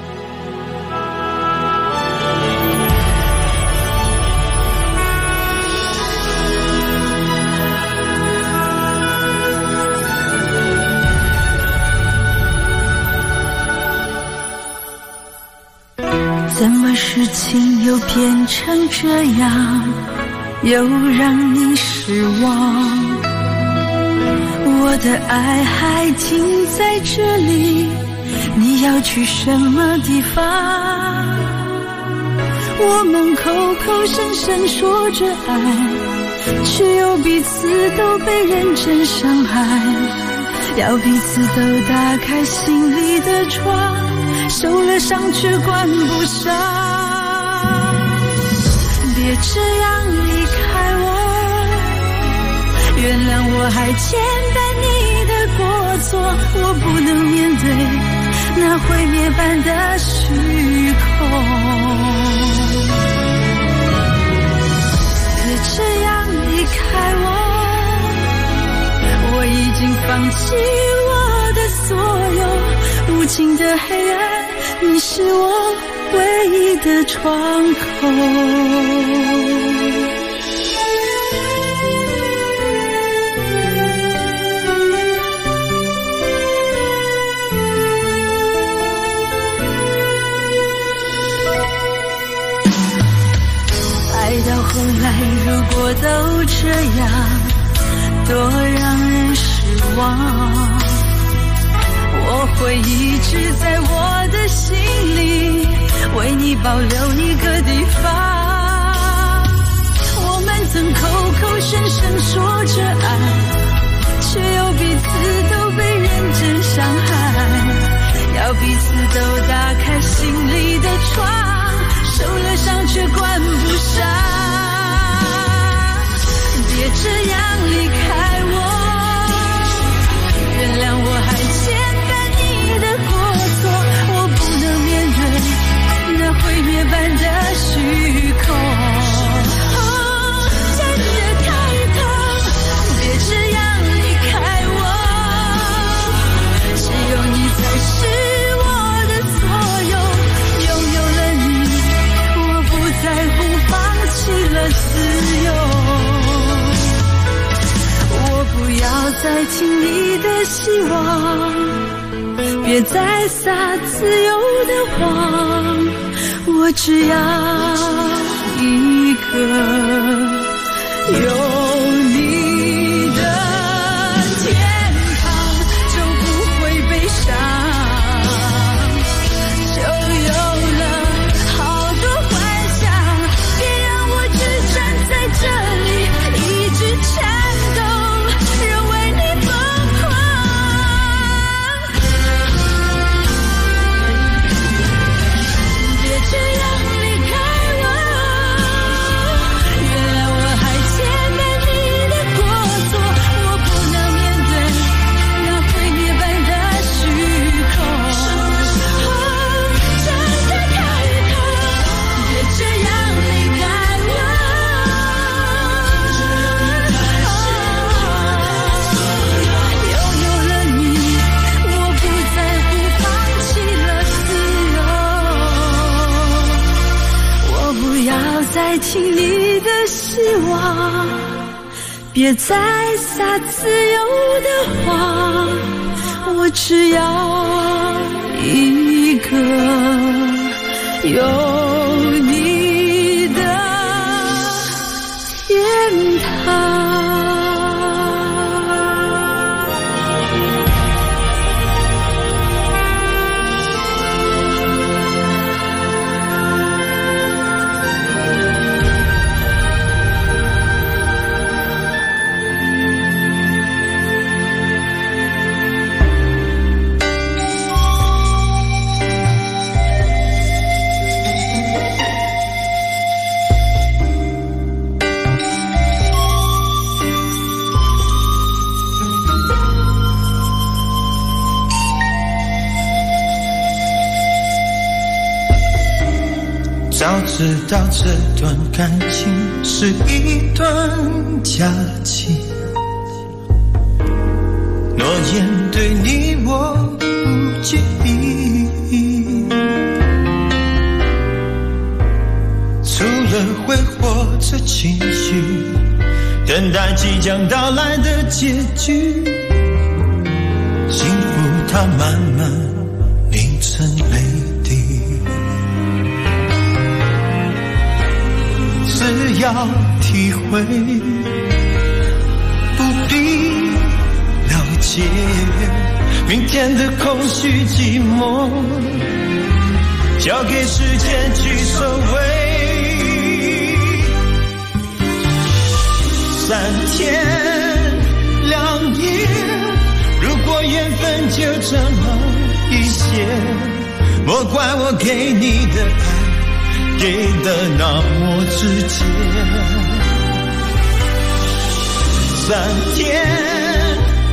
怎么事情又变成这样，又让你失望？我的爱还停在这里，你要去什么地方？我们口口声声说着爱，却又彼此都被认真伤害，要彼此都打开心里的窗，受了伤却关不上。别这样离开我， 还牵绊你的过错，我不能面对那毁灭般的虚空。别这样离开我，我已经放弃我的所有，无尽的黑暗，你是我唯一的窗口。到后来如果都这样，多让人失望。我会一直在我的心里为你保留一个地方。我们曾口口声声说着爱，却又彼此都被认真伤害。要彼此都打开心里的窗，受了伤却关不上。别这样离开我，原谅我还牵绊你的过错，我不能面对那毁灭般的虚空。真的太痛，别这样离开我，只有你才是我的所有，拥有了你，我不在乎放弃了自由。不要再听你的希望，别再撒自由的谎，我只要一个有你的天堂，就不会悲伤，就有了好多幻想。别让我只站在这里一直颤抖，再听你的希望，别再撒自由的谎，我只要一个有你的天堂。 早知道这段感情是一段假期，诺言对你我不记忆，除了挥霍着情绪，等待即将到来的结局，幸福它慢慢凝成泪滴。只要体会，不必了解，明天的空虚寂寞，交给时间去收尾。3天2夜，如果缘分就这么一些，莫怪我给你的爱给的那么直接。3天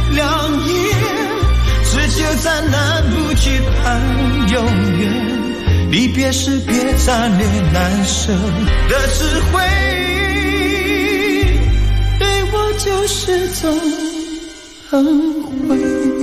两眼，只求在南部去盼永远。离别时别残留难舍的智慧，对我就是种恩惠。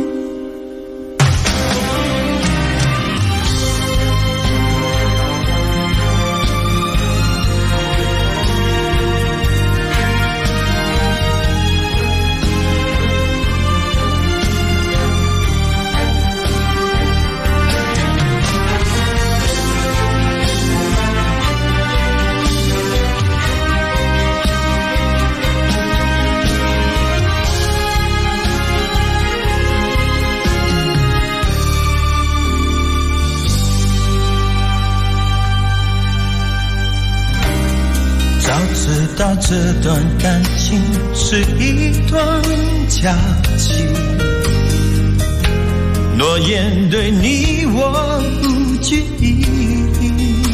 知道这段感情是一段假期，诺言对你我不具意义，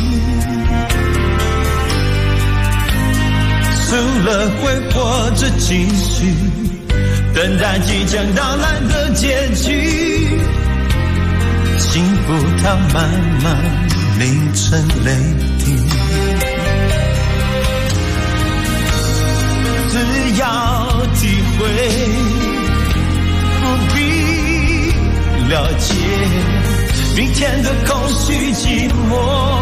输了会活着继续等待即将到来的结局，幸福它慢慢凝成泪滴，只要体会，不必了解明天的空虚寂寞，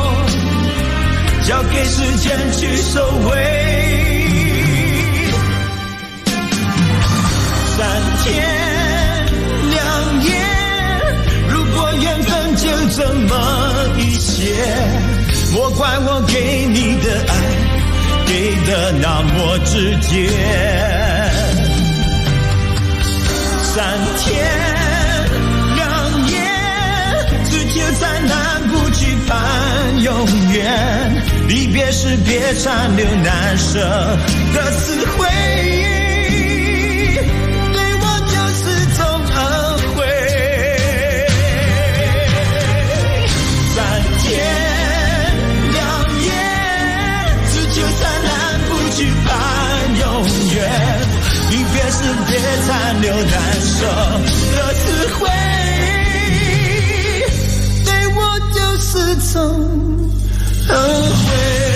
交给时间去收尾。3天2夜，如果缘分就这么一些，莫怪我给你的爱给的那么直接。3天2夜，只求在南部去盼永远，离别时别残留难舍的词汇，对我就是种恩惠。3天2夜，只求在南部去盼永远，离别时别残留难舍的词汇，对我就是种恩惠。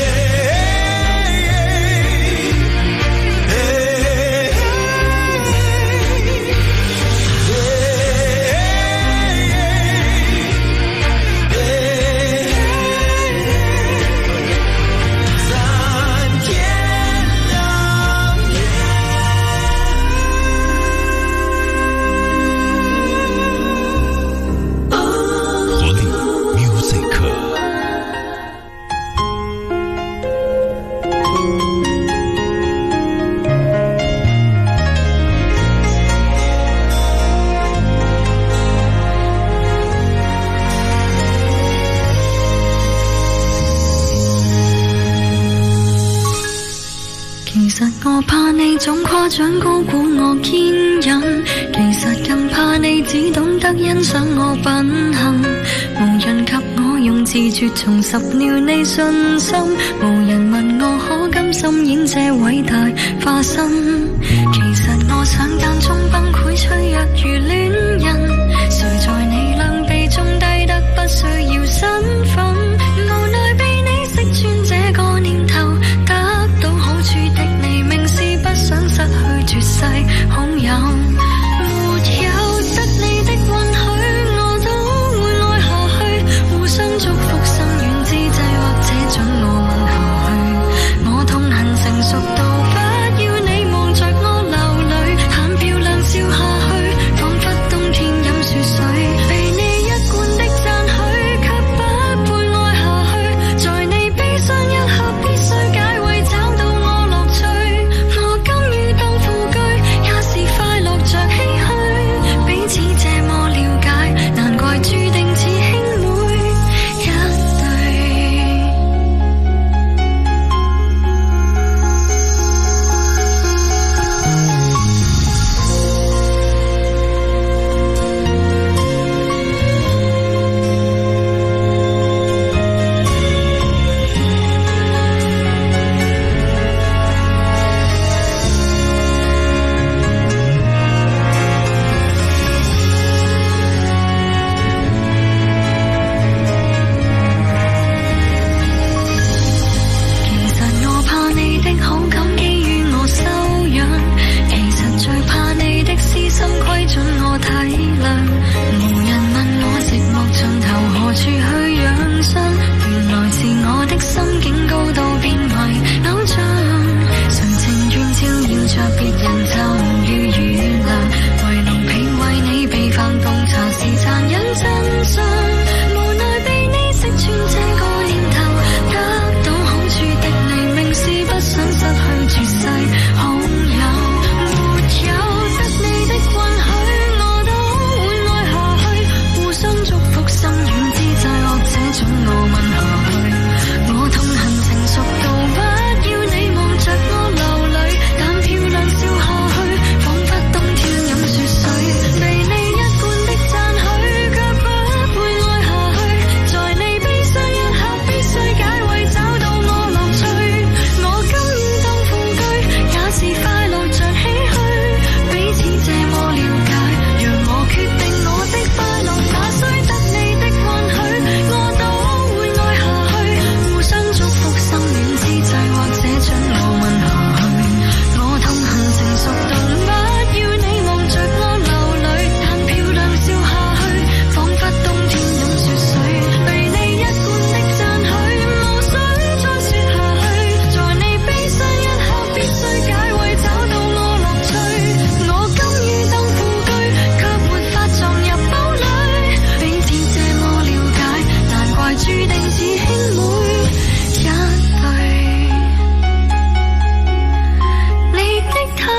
我怕你總誇獎高估我堅忍，其實更怕你只懂得欣賞我品行，無人及我用字絕重拾了你信心，無人問我可甘心演這偉大化身，其實我想間中崩潰脆弱如戀人，誰在你兩臂中低得不需要身份，無奈被你識穿這個念頭，得到好處的你明是不想失去絕世好友，沒有得你的允許我都會愛下去，互相祝福心軟之際或者准我吻下去，我痛恨成熟到不要你望着我流淚，很漂亮笑下去，彷彿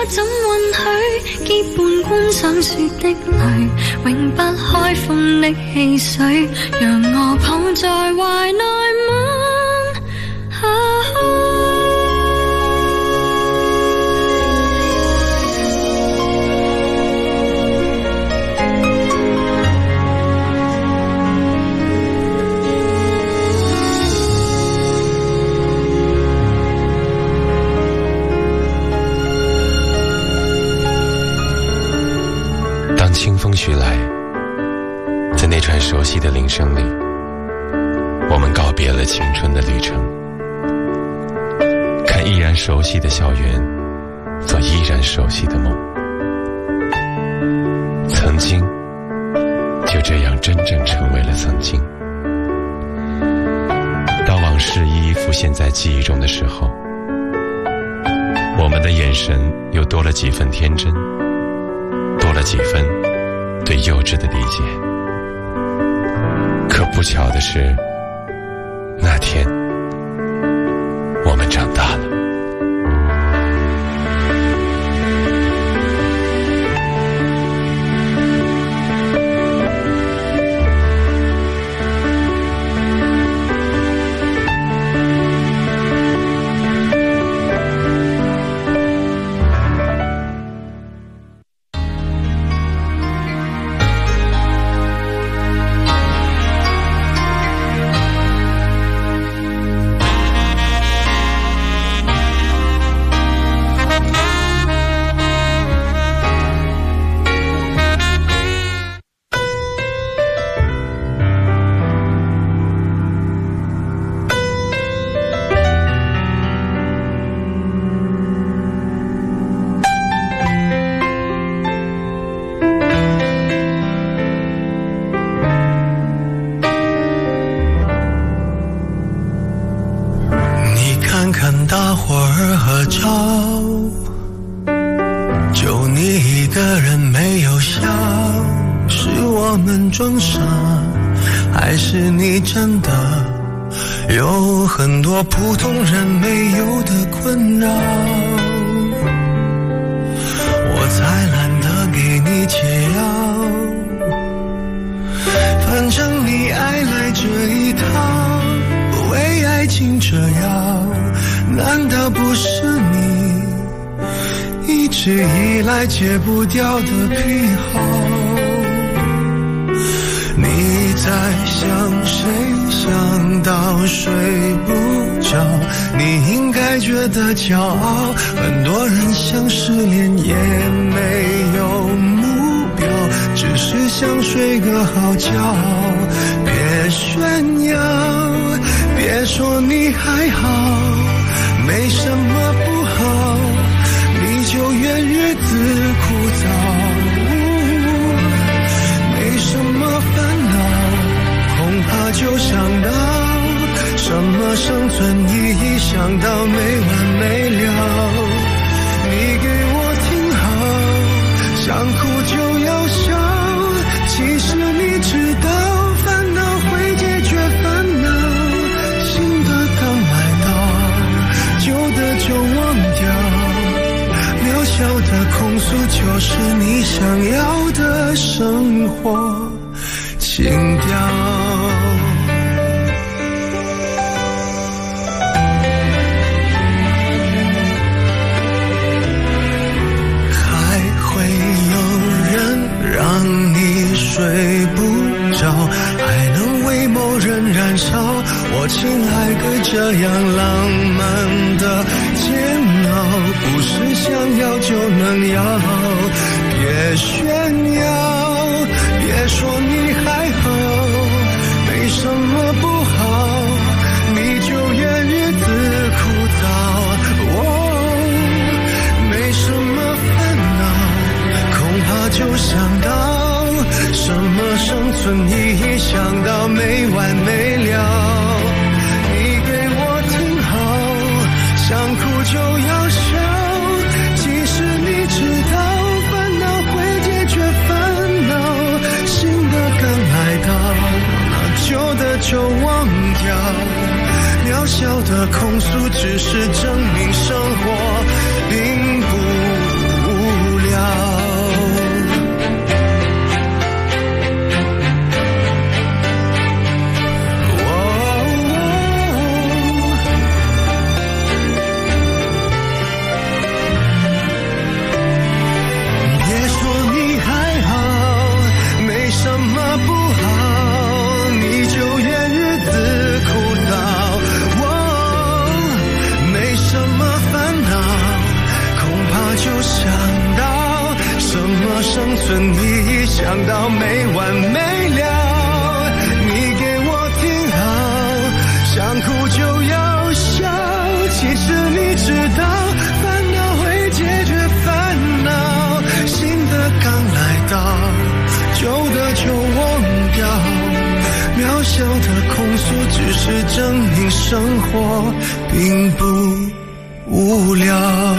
怎允許結伴觀賞雪的淚，永不開封的汽水，讓我抱在懷內吻下去。 清风徐来，在那串熟悉的铃声里，我们告别了青春的旅程，看依然熟悉的校园，做依然熟悉的梦。曾经就这样真正成为了曾经。当往事一一浮现在记忆中的时候，我们的眼神又多了几分天真，多了几分对幼稚的理解。可不巧的是，那天我们长大了。 大伙儿合照，就你一个人没有笑，是我们装傻，还是你真的有很多普通人没有的困扰？我才懒得给你解药，反正你爱来这一套，为爱情这样，难道不是你一直以来戒不掉的癖好？你在想谁，想到睡不着，你应该觉得骄傲。很多人想失恋也没有目标，只是想睡个好觉。别炫耀，别说你还好，没什么不好，你就怨日子枯燥，没什么烦恼，恐怕就想到什么生存意义，想到没完没了。你给我听好，想哭就要笑，其实你知道烦恼会解决烦恼，新的刚来到，旧的就忘掉，渺小的控诉就是你想要的生活情调。还会有人让你睡不着，还能为某人燃烧，我亲爱个这样浪漫的煎熬，不是想要就能要。别炫耀，别说你还好，没什么不好，你就怨日子枯燥。没什么烦恼，恐怕就想到什么生存意义，想到没完没了。你给我听好，想哭就要笑，其实你知道烦恼会解决烦恼，新的刚来到，那旧的就忘掉，渺小的控诉只是证明生活并不生存，你想到没完没了。你给我听好，想哭就要笑，其实你知道烦恼会解决烦恼，新的刚来到，旧的就忘掉，渺小的控诉只是证明生活并不无聊。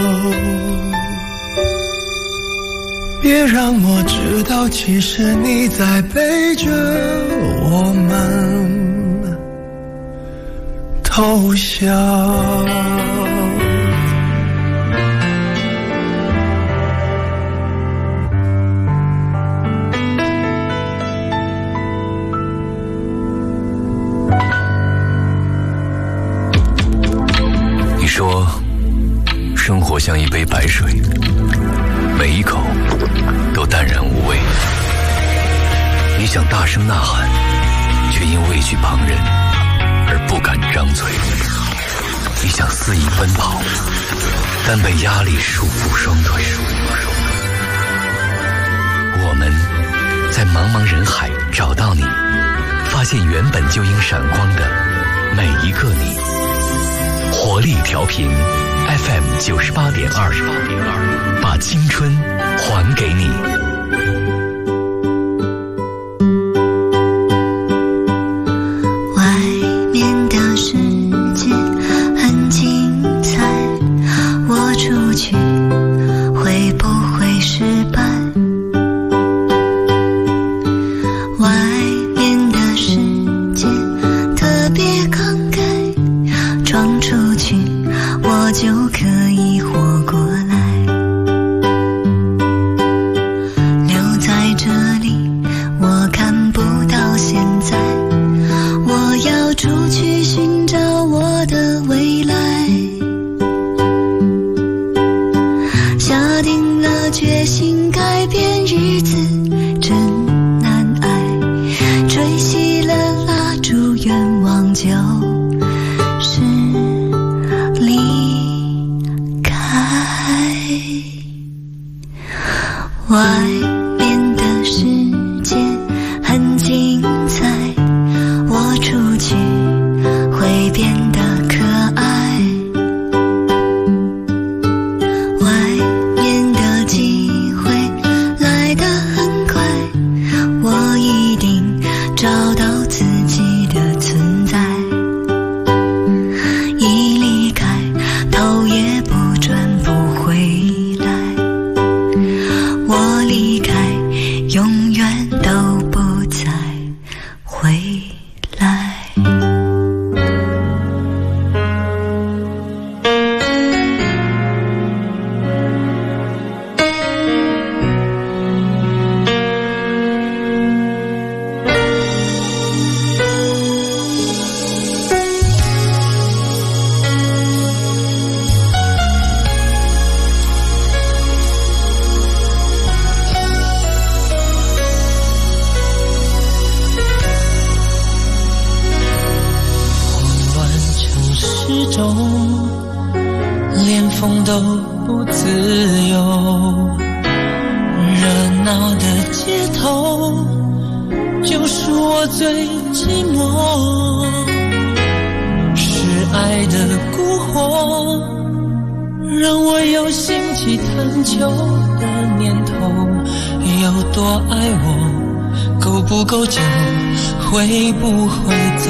别让我知道，其实你在背着我们偷笑。 你说，生活像一杯白水，每一口都淡然无味。你想大声呐喊，却因畏惧旁人而不敢张嘴。你想肆意奔跑，但被压力束缚双腿。我们在茫茫人海找到你，发现原本就应闪光的每一个你。活力调频 FM 98.2，把青春还给你。 外面的世界很精彩，我出去会不会失败？外面的世界特别慷慨，闯出去我就可以活过来。留在这里我看不到现在，我要出去寻找我的未来。下定了决心改变日子真难挨，吹熄了蜡烛愿望就是离开。外面的世界很精彩，我出去会变得可爱。外面的机会来得很快，我一定找到自己的存在。一离开，头也不转不回来。我离开，永远都不再回来。 连风都不自由，热闹的街头就是我最寂寞。是爱的蛊惑，让我有兴起探求的念头。有多爱我，够不够久，会不会走？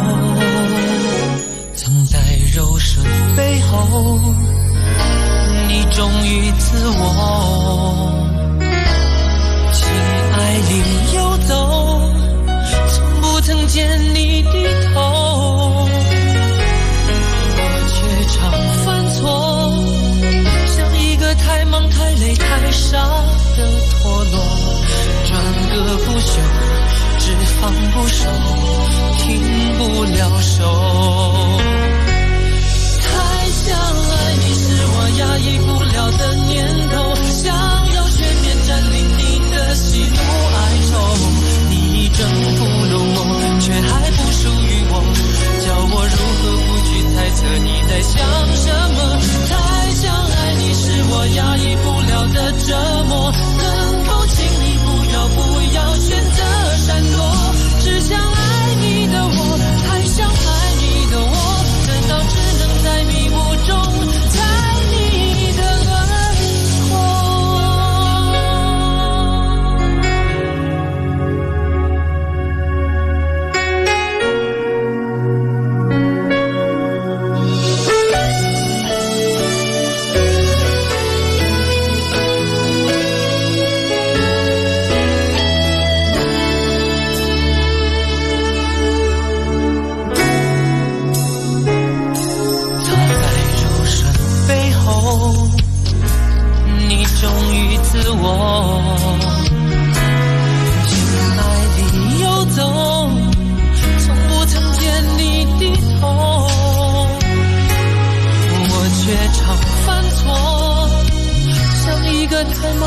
曾在柔顺背后，你忠于自我，情爱里游走，从不曾见你低头。我却常犯错，像一个太忙太累太傻的陀螺，转个不休，只放不收，停不了手。太想爱你是我压抑不了的念头，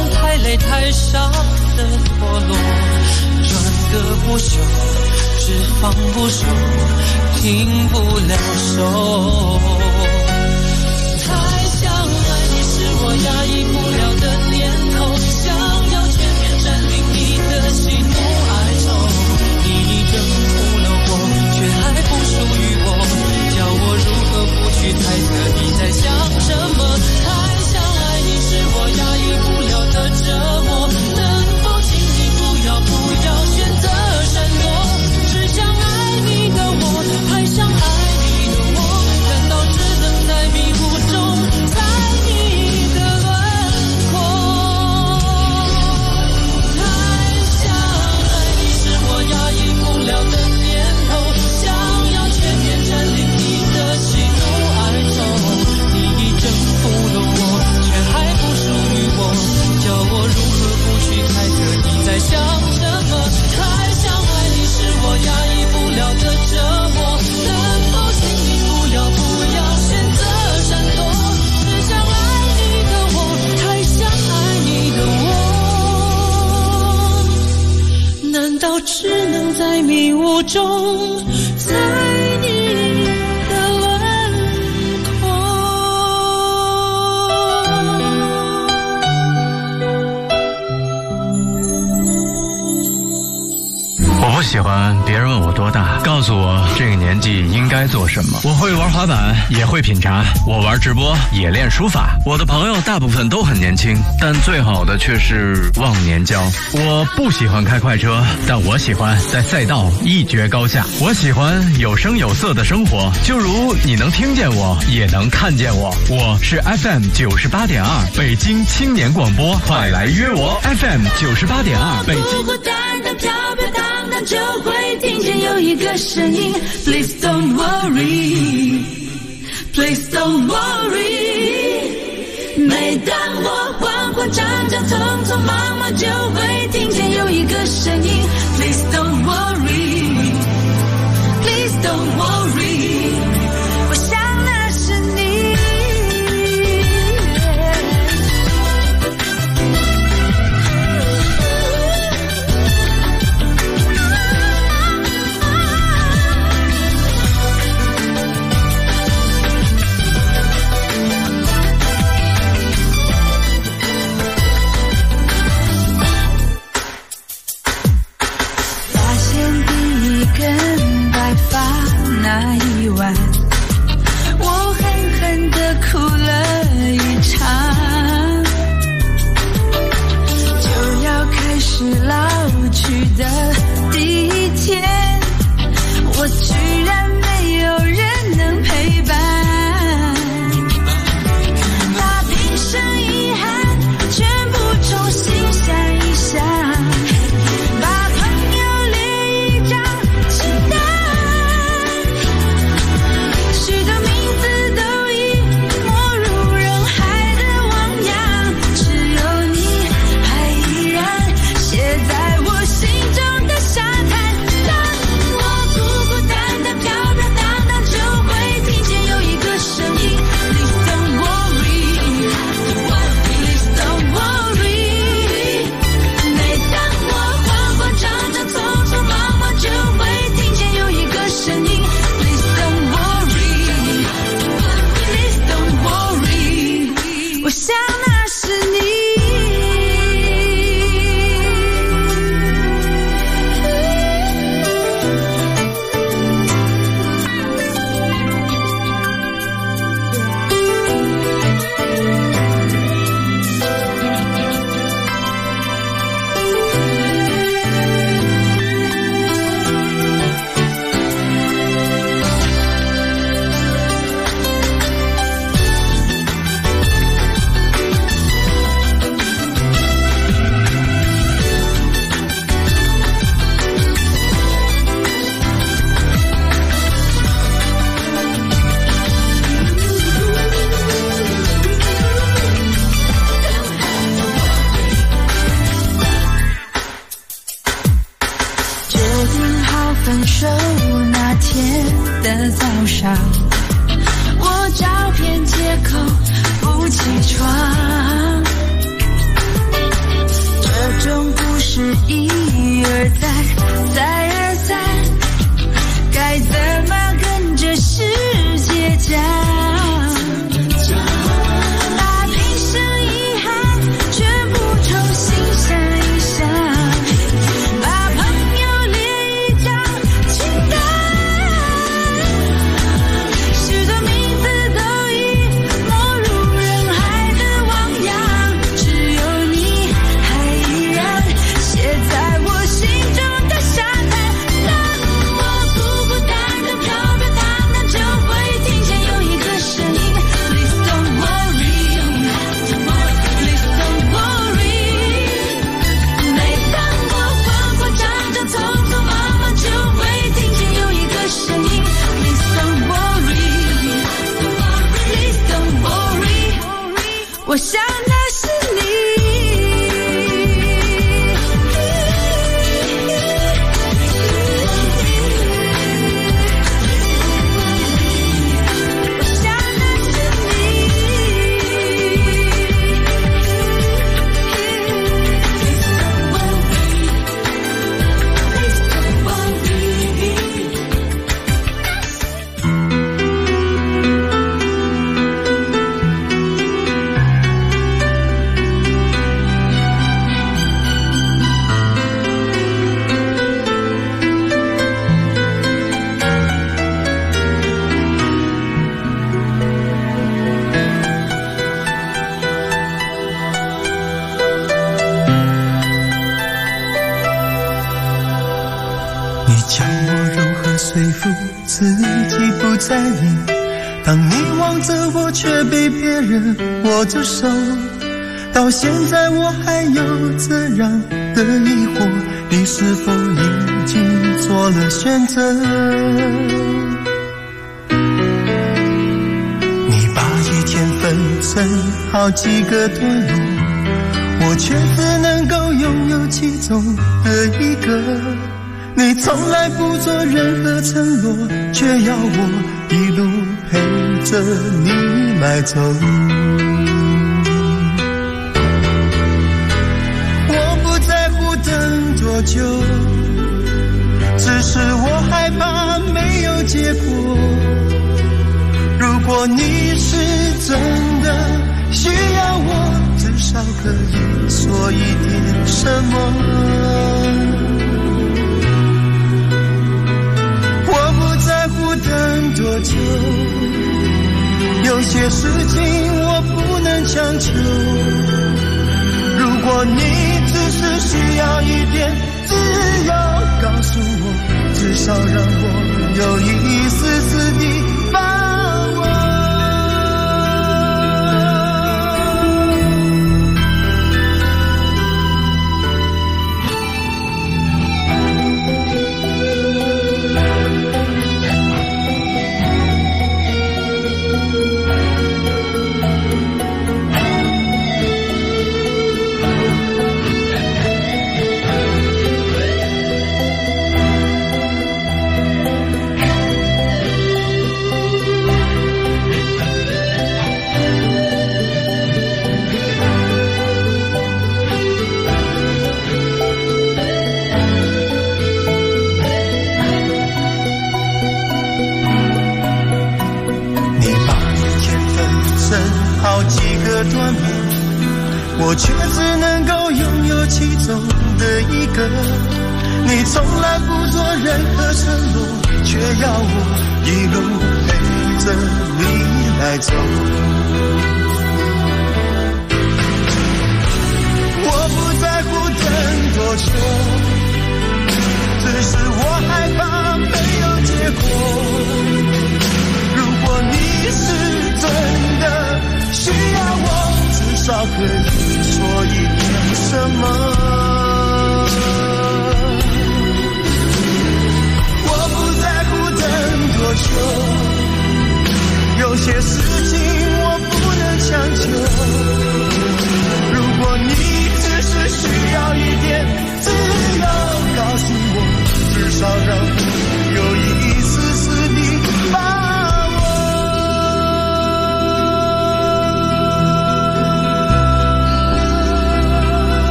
太累太伤的脱落，转个不休，只放不收，停不了手。太想爱你是我压抑不了的念头，想要全面占领你的喜怒哀愁，你已征服了我，却还不属于我，叫我如何不去猜测你在想什么。太想爱你是我压抑不了的折磨，能否请你不要选择闪躲，只想爱你的我，还想爱你的我，难道只能在迷雾中猜你的轮廓。太想爱你是我压抑不了的念头，想要全面占领你的喜怒哀愁，你已征服了我，却还不属于我，叫我如何不去猜测你在想什么。太想爱你是我压抑不了的折磨，能否请你不要选择闪躲，只想爱你的我，太想爱你的我，难道只能在迷雾中猜你的轮廓。 我不喜欢别人问我多大，告诉我这个年纪应该做什么。我会玩滑板，也会品茶，我玩直播，也练书法。我的朋友大部分都很年轻，但最好的却是忘年交。我不喜欢开快车，但我喜欢在赛道一决高下。我喜欢有声有色的生活，就如你能听见我，也能看见我。我是 FM 98.2北京青年广播，快来约我 FM 98.2北京。 孤孤单单飘飘荡荡，就会听见有一个声音 Please don't worry Please don't worry。 每当我慌慌张张匆匆忙忙，就会听见有一个声音 Please don't worry Please don't worry。 我想那是你。那一晚，我狠狠地哭了一场，就要开始老去的第一天，我居然没有人能陪伴，把平生遗憾全部重新想一想，把朋友列一张清单，许多名字都已没入人海的汪洋，只有你还依然写在我心中的沙滩。当我孤孤单单飘飘荡荡，就会听见有一个声音 Please don't worry Please don't worry。 每当我慌慌张张匆匆忙忙，就会听见有一个声音 Please don't worry Please don't worry。 我想那是你。决定好分手那天的早上，我找遍借口不起床， 是一而再再而三，该怎么跟这世界讲？把平生遗憾全部重新想一想，把朋友列一张清单，许多名字都已没入人海的汪洋，只有你还依然写在我心中的沙滩。当我孤孤单单飘飘荡荡，就会听见有一个声音 Please don't worry Please don't worry。 每当我慌慌张张匆匆忙忙，就会听见有一个声音 Please don't worry Please don't worry。 我想那是你。 你教我如何说服自己不在意，当你望着我却被别人握着手，到现在我还有这样的疑惑，你是否已经做了选择？你把一天分成好几个段落，我却只能够拥有其中的一个。你从来不做任何承诺，却要我一路陪着你来走。我不在乎等多久，只是我害怕没有结果。如果你是真的需要我，至少可以说一点什么。等多久？有些事情我不能强求。如果你只是需要一点自由，告诉我，至少让我有一丝丝的把握。好几个段落，我却只能够拥有其中的一个。你从来不做任何承诺，却要我一路陪着你来走。我不在乎等多久，只是我害怕没有结果。如果你是真的需要我，至少可以说一点什么。我不在乎等多久，有些事情我不能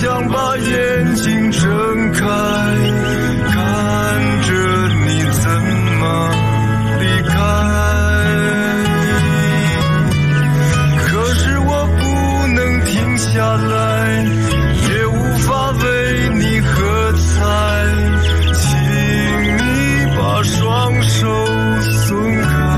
想把眼睛睁开，看着你怎么离开。可是我不能停下来，也无法为你喝彩，请你把双手松开。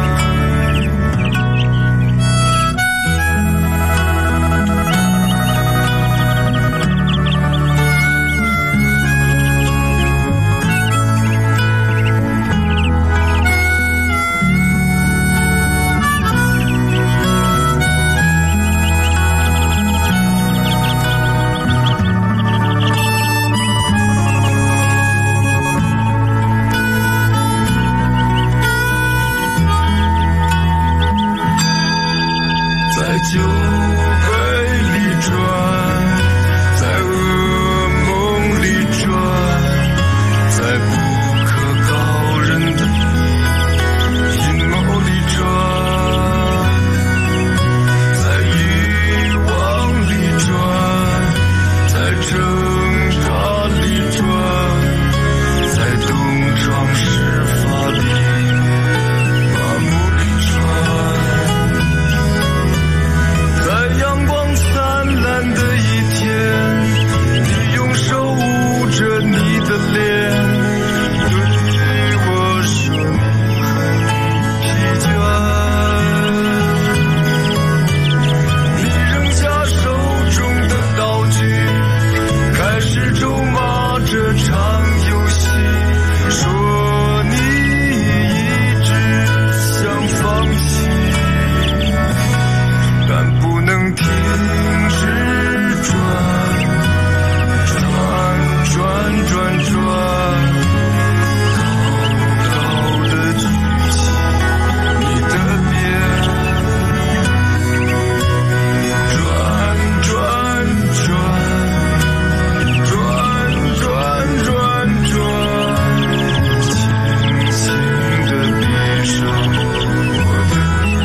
酒杯里转，在噩梦里转，在不可告人的阴谋里转，在欲望里转，在挣扎里转，在东窗事发里麻木里转。阳光灿烂的一天，你用手捂着你的脸，对我说你很疲倦。你扔下手中的道具，开始咒骂这场游戏，说你一直想放弃，但不能停止转，转转转转，高高的举起你的鞭，转转转，转转转转，轻轻地闭上我的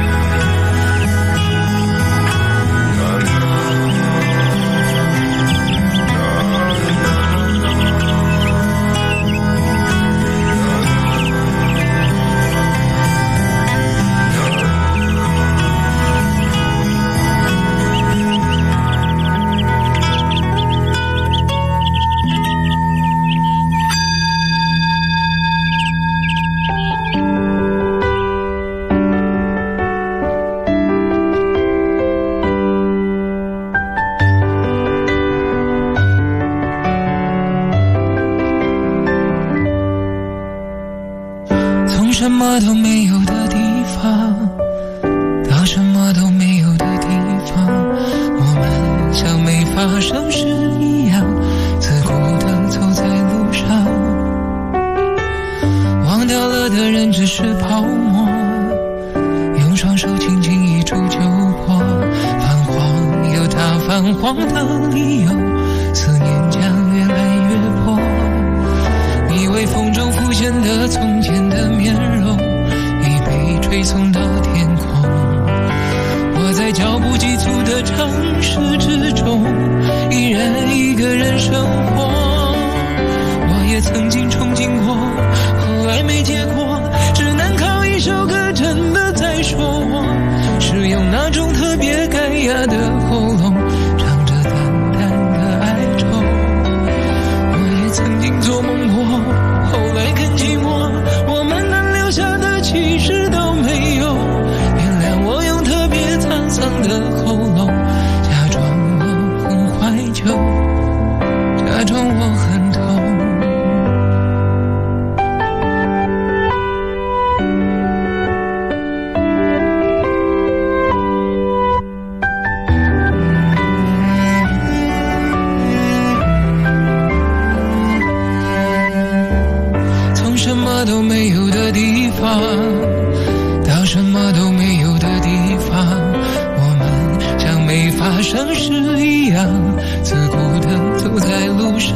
什么都没有的地方，到什么都没有的地方，我们像没发生事一样，自顾地走在路上。忘掉了的人只是泡沫，用双手轻轻一触就破。泛黄有它泛黄的理由，思念将越来越薄。你微风中浮现的从前的面容，已被吹送到天空。我在脚步急促的城市之中，依然一个人生活。我也曾经憧憬过，后来没结果，只能靠一首歌真的在说我，是用那种特别干哑的喉咙，唱着淡淡的哀愁。我也曾经做梦过，后来更寂寞，我们能留下的其实都没有。原谅我用特别沧桑的喉咙，假装我很怀旧，假装我很痛。什么都没有的地方，到什么都没有的地方，我们像没发生事一样，自顾地走在路上。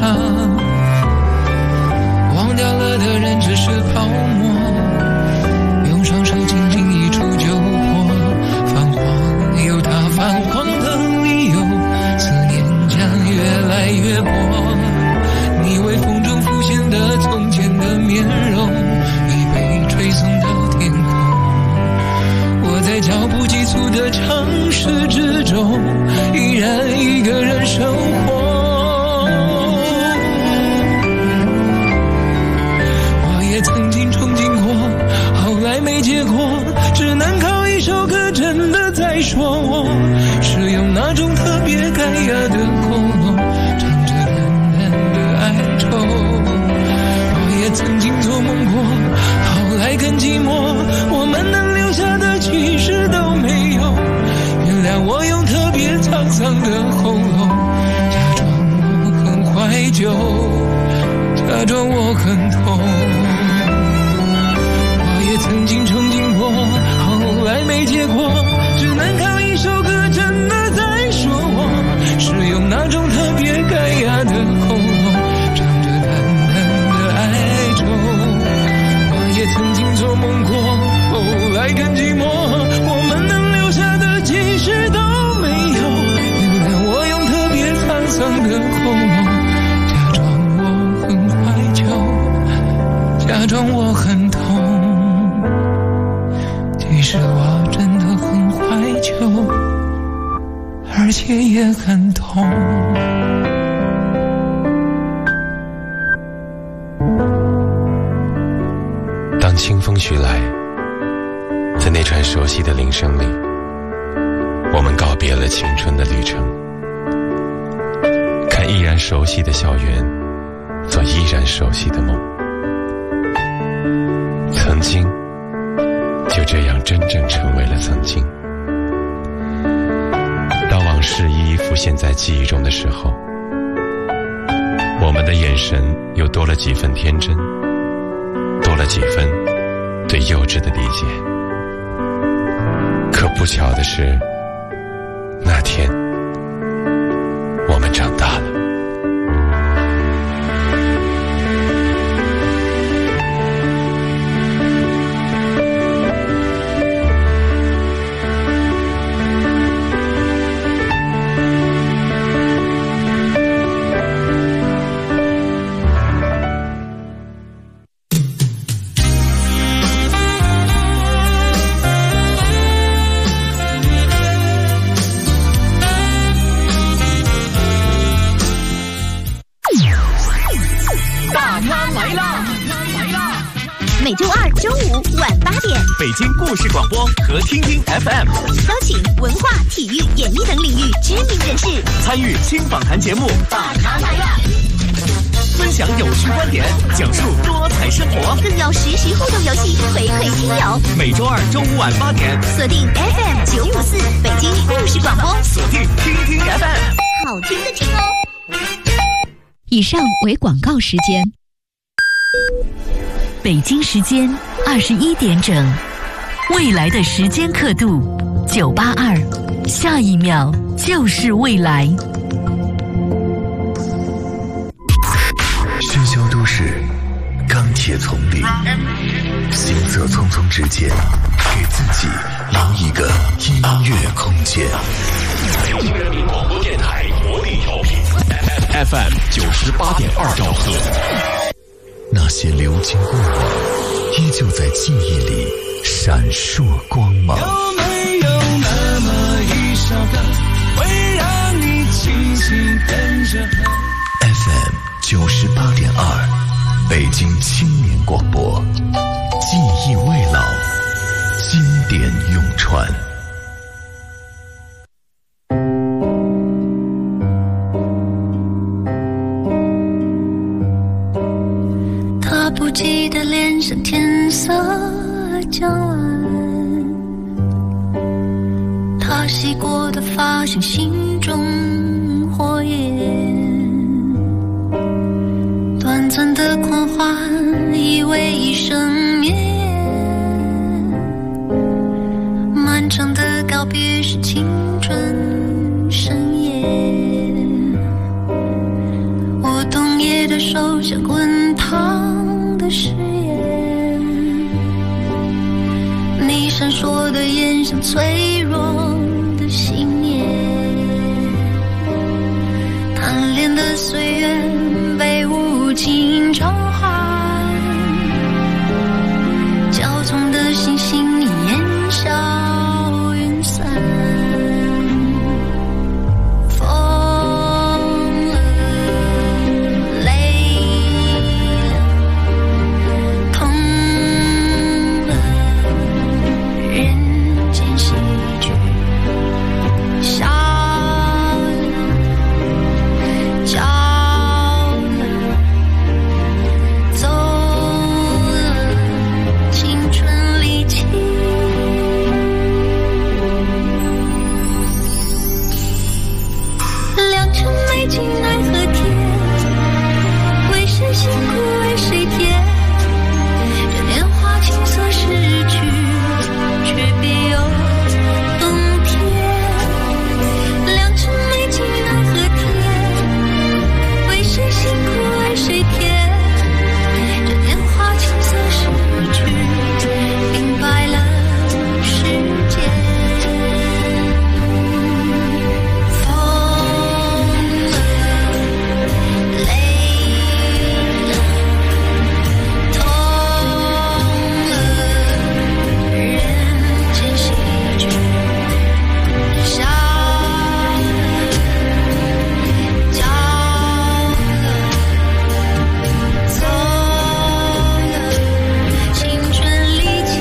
忘掉了的人只是泡沫，用双手轻轻一触就破。泛黄有它泛黄的理由，思念将越来掠过，你微风中浮现的从前的面容，已被吹送到天空。我在脚步急促的城市之中，依然一个人生活。我也曾经憧憬过，后来没结果，只能靠一首歌真的在说我，是用那种特别干哑的喉咙唱着淡淡的哀愁。我也曾经做梦过，后来更寂寞，我们能留下的其实都没有。原谅我用特别沧桑的喉咙，假装我很怀旧，假装我很痛。我也曾经憧憬过，后来没结果，只能靠一首歌真的在说我，是用那种特别干哑的喉咙唱着淡淡的哀愁。我也曾经做梦过，后来更寂寞，我们能留下的其实都没有。原谅我用特别沧桑的喉咙，假装我很怀旧，假装我很痛。其实我真的很怀旧，而且也很痛。 当清风徐来，在那串熟悉的铃声里，我们告别了青春的旅程，看依然熟悉的校园，做依然熟悉的梦。曾经就这样真正成为了曾经。当往事一一浮现在记忆中的时候，我们的眼神又多了几分天真，多了几分对幼稚的理解。可不巧的是，那天我们长大了。 每周二、周五晚8点， 北京故事广播和听听 FM 邀请文化、体育、演艺等领域知名人士参与新访谈节目《大咖来了》，分享有趣观点，讲述多彩生活， 更有实时互动游戏回馈听友。 每周二、周五晚8点， 锁定 FM 954北京故事广播， 锁定听听 FM， 好听的听哦。 以上为广告时间。北京时间21点整，未来的时间刻度982，下一秒就是未来。 喧嚣都市，钢铁丛林，行色匆匆之间，给自己留一个音乐空间。 北京人民广播电台国力调频 FM 98.2兆赫。 那些流经过往，依旧在记忆里闪烁光芒。 有没有那么一首歌，会让你轻轻跟着 FM 98.2，北京青年广播，记忆未老，经典永传。 不记得脸上天色将晚，他洗过的发像心中火焰，短暂的狂欢以为一生眠，漫长的告别是青春深夜，我冬夜的手像滚烫誓言，你闪烁的眼像脆弱的信念，贪恋的岁月被无情召唤，交错的星星烟消云散，疯了，累了，痛了，人间喜剧，笑了，叫了，走了，青春离奇。良辰美景奈何天，为谁辛苦为谁甜？这年华青涩逝去，却别有洞天。良辰美景奈何天，为谁辛苦为谁甜？这年华青涩逝去，明白了世间。疯了，累了，痛了，人间喜剧，笑了，叫了，走了，青春离奇。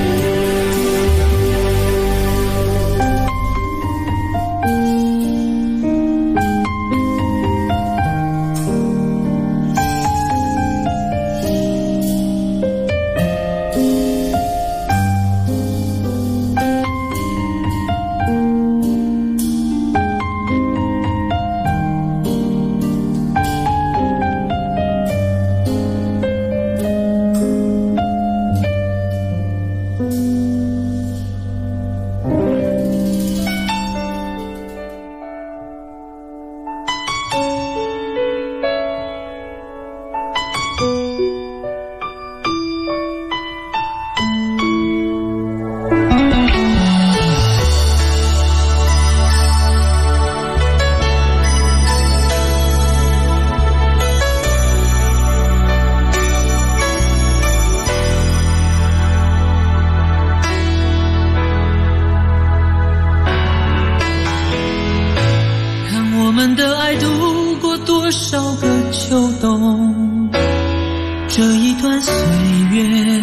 看我们的爱度过多少个秋冬，这一段岁月，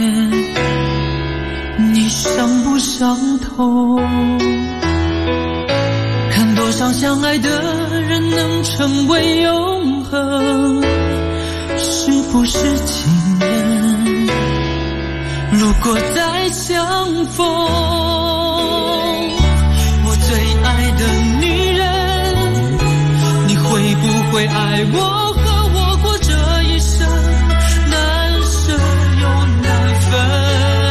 你伤不伤痛？看多少相爱的人能成为永恒，是不是情人？如果再相逢，我最爱的女人，你会不会爱我和我过这一生，难舍又难分？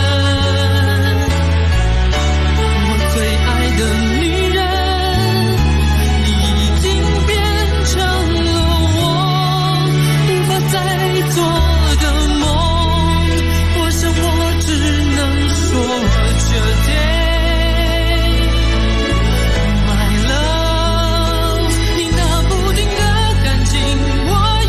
我最爱的女人，你已经变成了我无法再做的梦，我想我只能说这天。My love， 你那不停的感情，我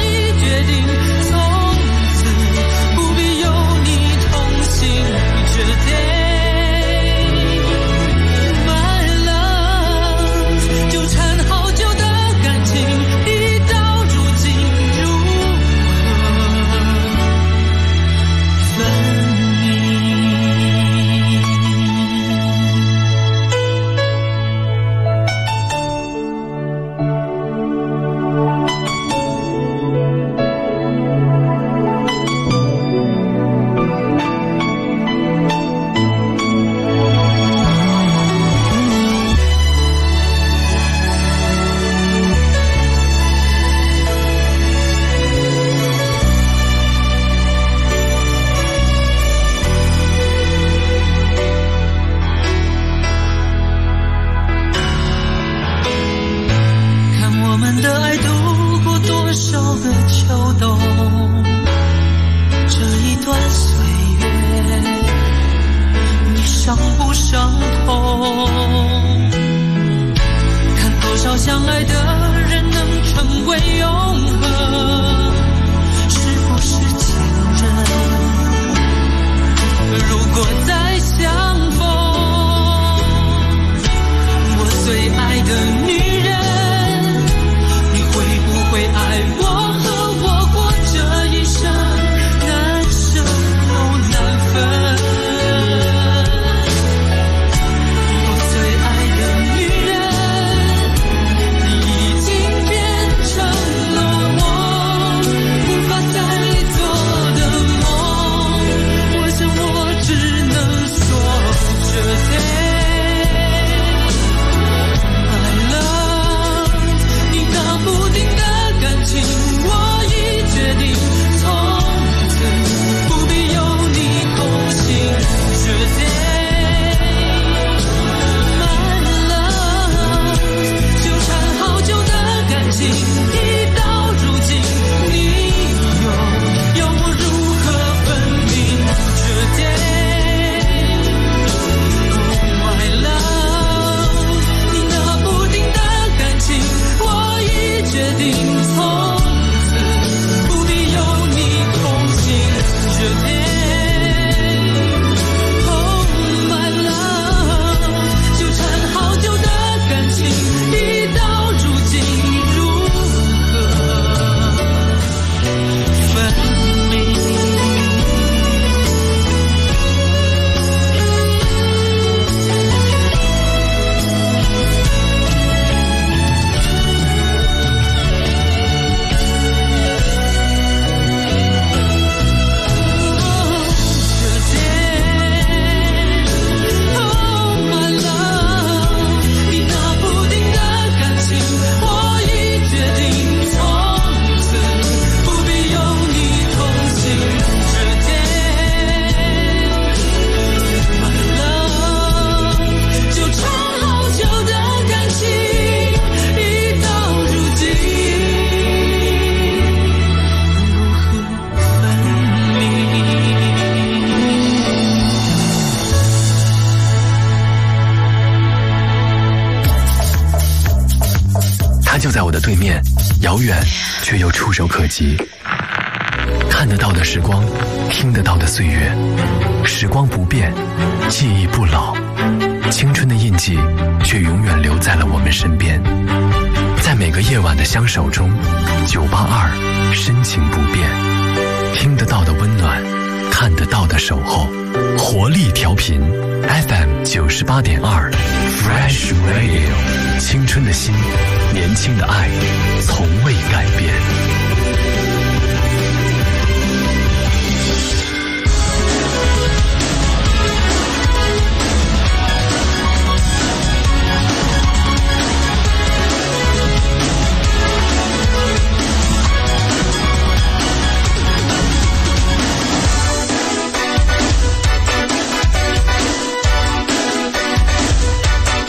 在我的对面，遥远却又触手可及。看得到的时光，听得到的岁月，时光不变，记忆不老，青春的印记却永远留在了我们身边。在每个夜晚的相守中，982深情不变，听得到的温暖，看得到的守候，活力调频 FM 98.2 Fresh Radio， 青春的心，年轻的爱，从未改变。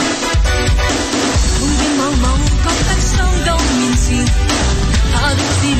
夢見某某覺得相當面前，他的知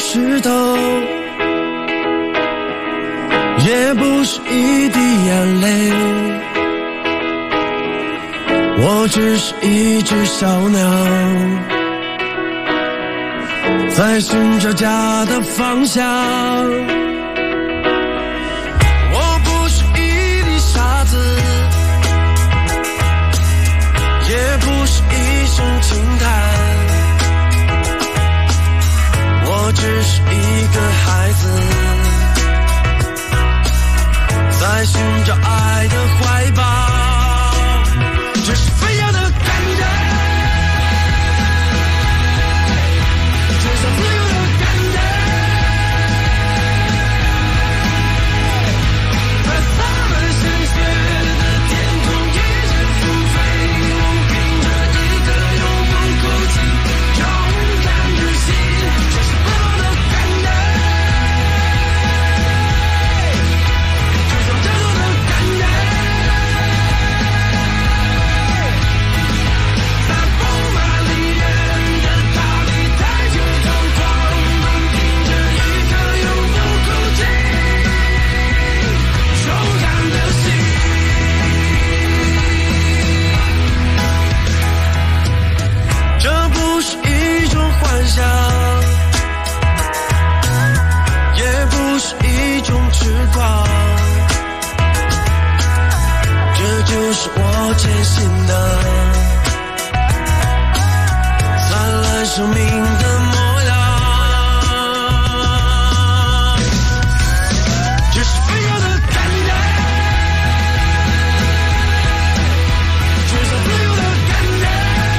石头，也不是一滴眼泪，我只是一只小鸟，在寻找家的方向。我不是一粒沙子，也不是一声轻叹，我只是一个孩子，在寻找爱的怀抱。这是飞扬的感觉，这是自由的感觉，在他们鲜血的天空，一阵风吹，我凭着一颗永不哭泣勇敢的心。这是自由的感觉，这是自由的感觉。也不是一种痴狂，这就是我坚信的灿烂生命的模样。这是飞扬的感觉，这是自由的感觉。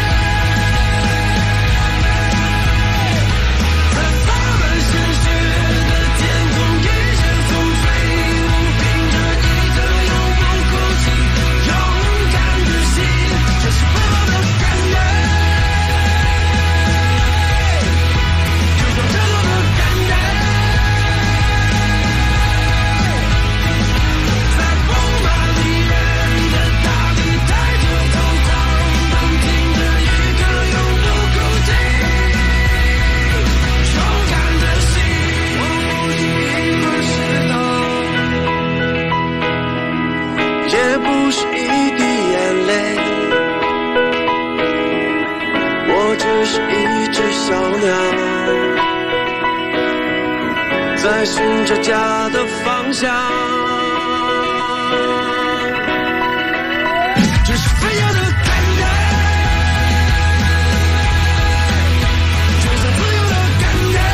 也不是一滴眼泪，我只是一只小鸟，在寻找家的方向。这是飞扬的感觉，这是自由的感觉。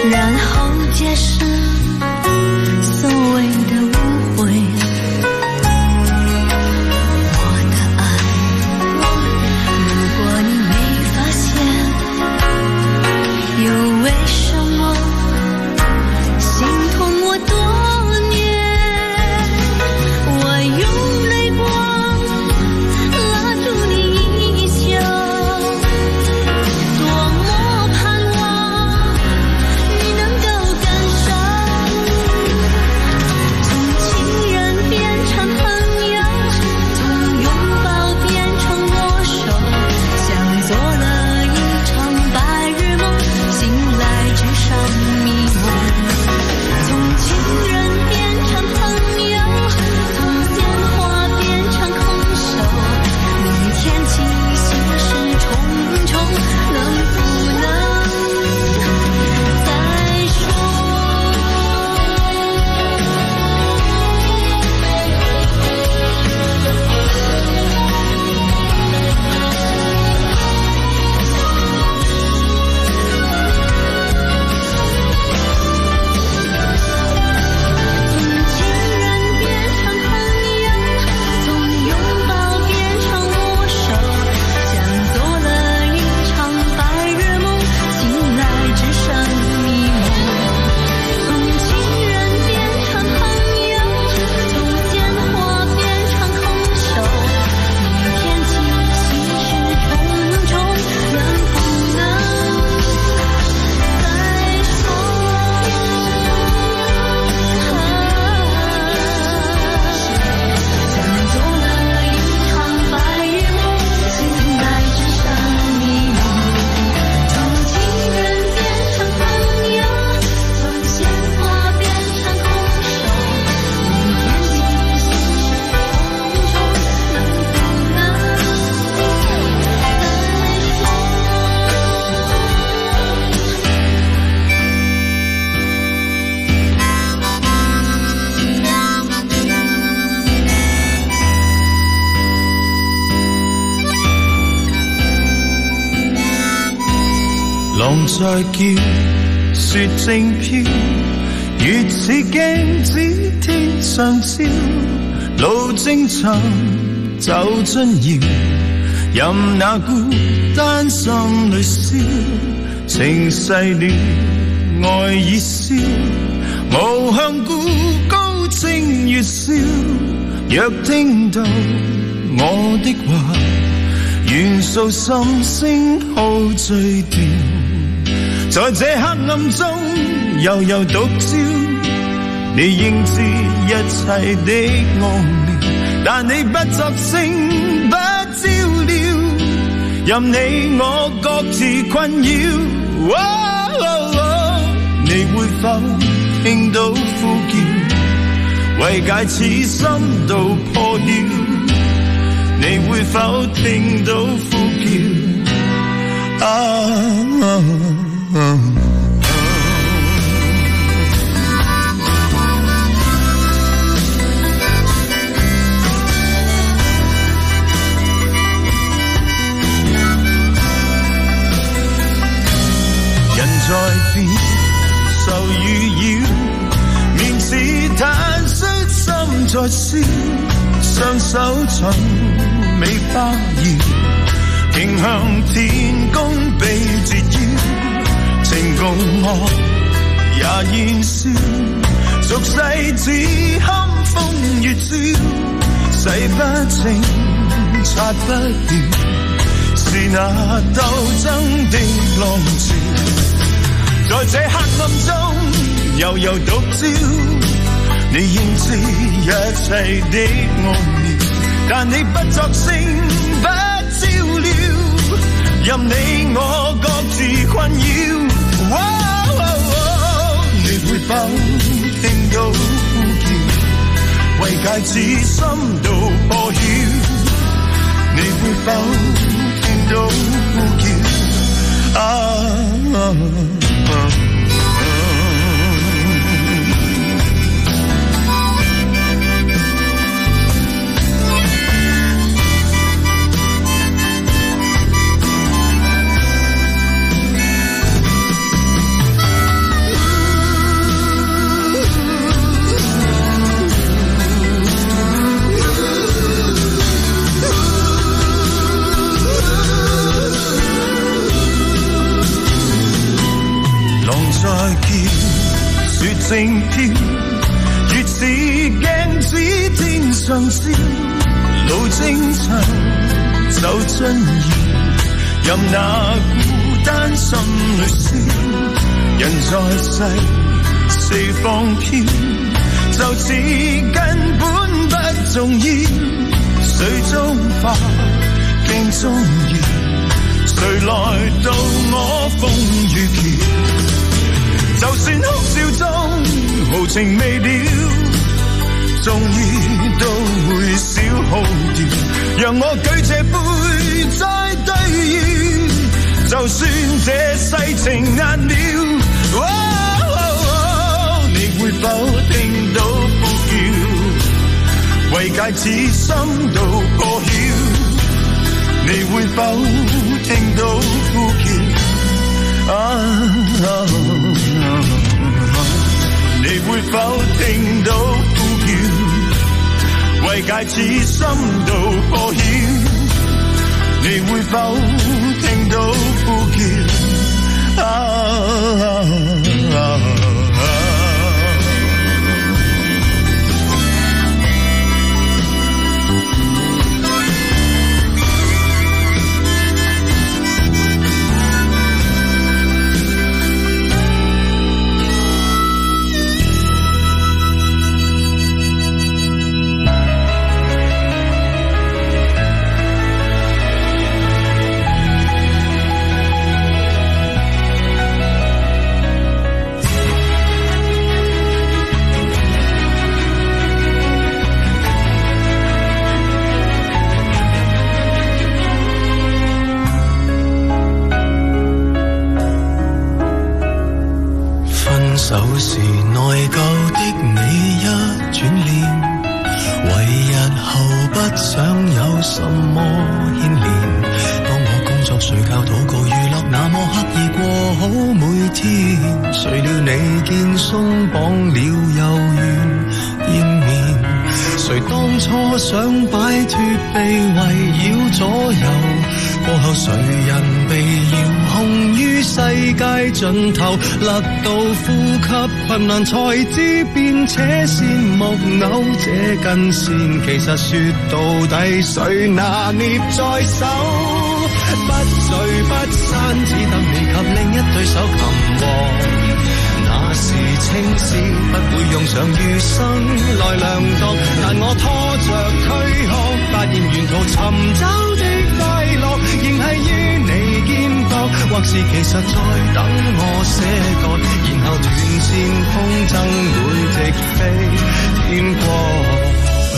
然后解释所谓的误会。我的爱，如果你没发现，又为什么心痛我多年？我用泪光拉住你衣袖，多么盼望你能够感受，从情人变成朋友，从拥抱变成握手，像做了一场白日梦，醒来只剩迷蒙。从情人变成朋友，从鲜花变成空手，明天起心事重重，能不能再说？从情人变成朋友，从拥抱变成握手，像做了一场白日梦，醒来只剩迷蒙。从情人变成朋友，从鲜花变成空手，明天起心事重重，能不能再说？像做了一场白日梦，醒来只剩迷蒙。从情人变成朋友，从鲜花变成空手，明天起心事重重，能不能再浪在叫，雪正飄，月似鏡子天上照，路正長走進遙，任那孤單心裏燒，情逝了愛已消，無向故高清月笑，若聽到我的話，願訴心聲好醉掉，在這黑暗中悠悠獨照，你應知一切的奧妙，但你不作聲不照料，任你我各自困擾。你會否聽到呼叫，為解此心道破曉？你會否聽到呼叫？人在變，受與擾，面似坦率，心在笑，雙手尋美花搖，傾向天公被折腰，情共我也燃燒，俗世只堪風月照，洗不清擦不掉，是那鬥爭的浪潮，在這黑暗中悠悠獨照，你應知一切的奧妙，但你不作聲不照料，任你我各自困擾。你會否聽到呼叫，為解此心道破曉？你會否聽到呼叫？ 叫，雪正飘，月似鏡子天上照，路正長走進遙，任那孤單心裏燒，人在世四方飄，就似根本不重要，水中花鏡中搖，誰來到我風雨橋，就算哭笑中豪情未了，終於都會消耗掉，讓我舉這杯再對搖，就算這世情壓了，你會否聽到呼叫，為戒指心到破曉，你會否聽到呼叫，你會否聽到呼叫，為戒指心到破曉，你會否聽到呼叫， 手是內疚的你一轉臉，為日後不想有什麼牽連。當我工作睡覺禱告娛樂那麼刻意過好每天，誰料你見鬆綁了又願見面，誰當初想擺脫被圍繞左右，過後誰人被遙控於世界盡頭，勒到呼吸困難才知變扯線木偶這根線，其實說到底誰拿捏在手，不聚不散只等你及另一對手擒獲，那時青絲不會用上餘生來量度，但我拖着軀殼發現沿途尋找的快樂仍係於你肩膊，或是其實在等我捨割，然後斷線風箏會直飛天國。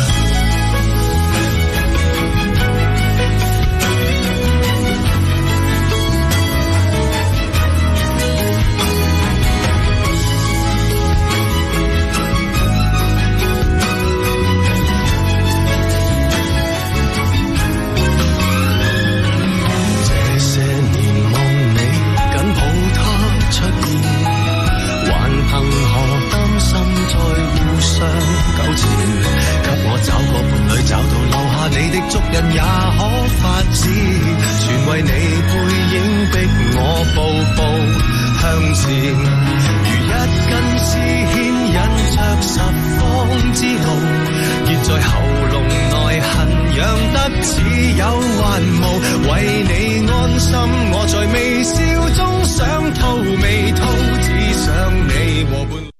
你的足印也可發指，全為你背影逼我步步向前，如一根絲牽引着十方之路，結在喉嚨內痕癢得只有還無，為你安心我在微笑中想吐未吐，只想你和伴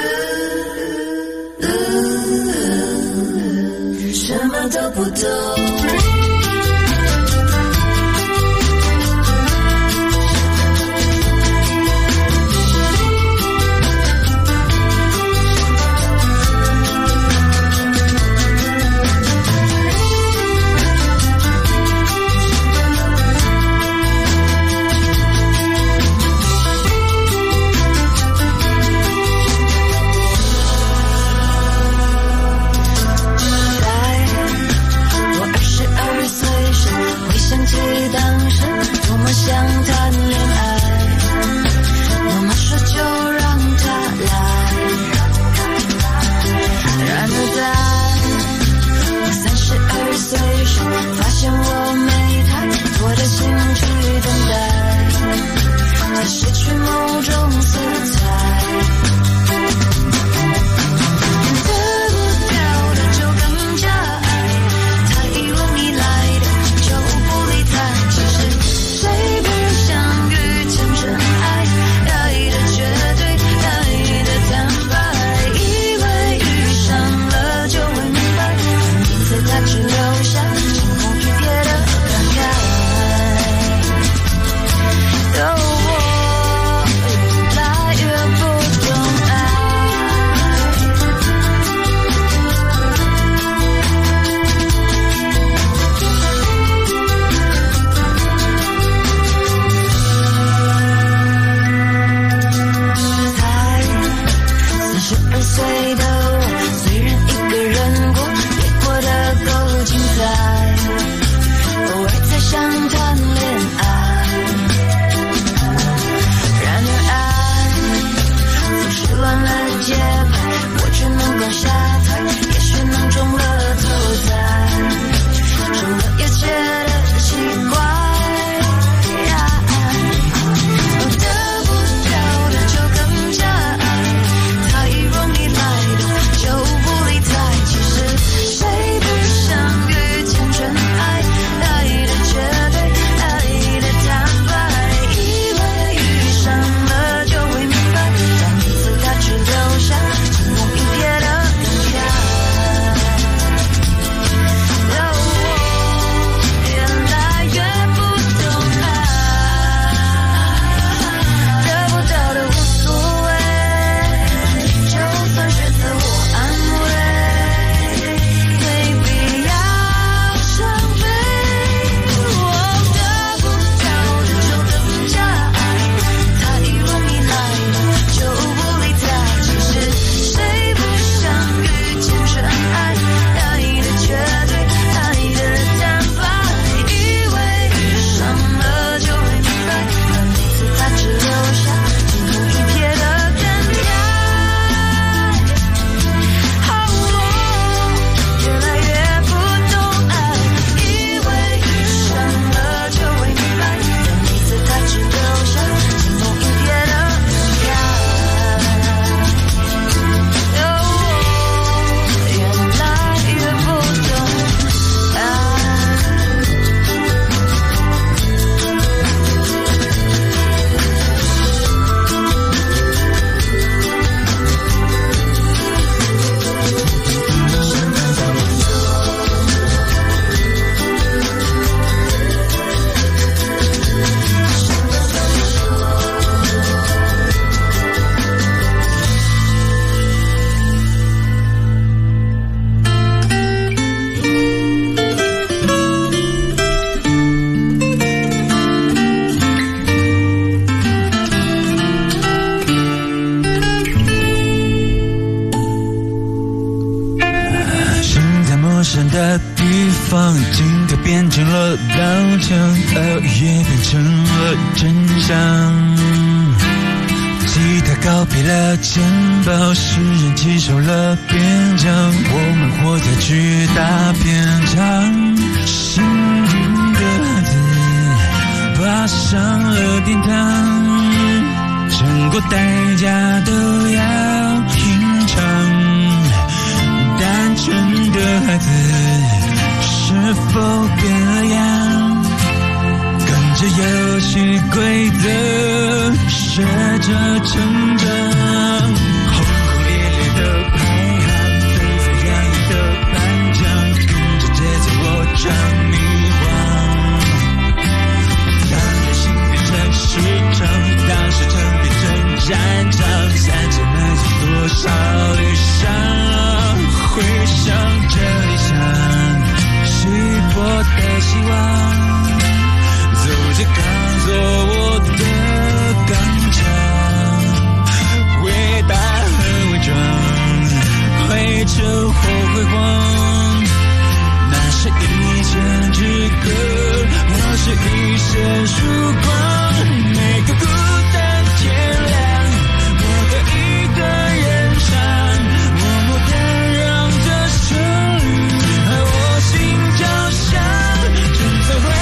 什麼都不懂， 方，镜头变成了刀枪，也变成了真相。吉他告别了肩膀，诗人接受了边疆，我们活在巨大篇章，幸运的孩子爬上了殿堂，成果代价都要品尝。单纯的孩子是否变了样？跟着游戏规则学着成长，轰轰烈烈的排行，沸沸扬扬的颁奖，跟着节奏我唱迷惘。当人心变成市场，当时场变成战场，散着埋着多少理想，回想着理想，稀薄的希望。走着刚做我的钢厂，伟大和伪装，灰尘或辉煌，那是一线之隔，我是一线曙光。每个孤单天亮，我的一个人唱，默默地让这旋律和我心交响，真的会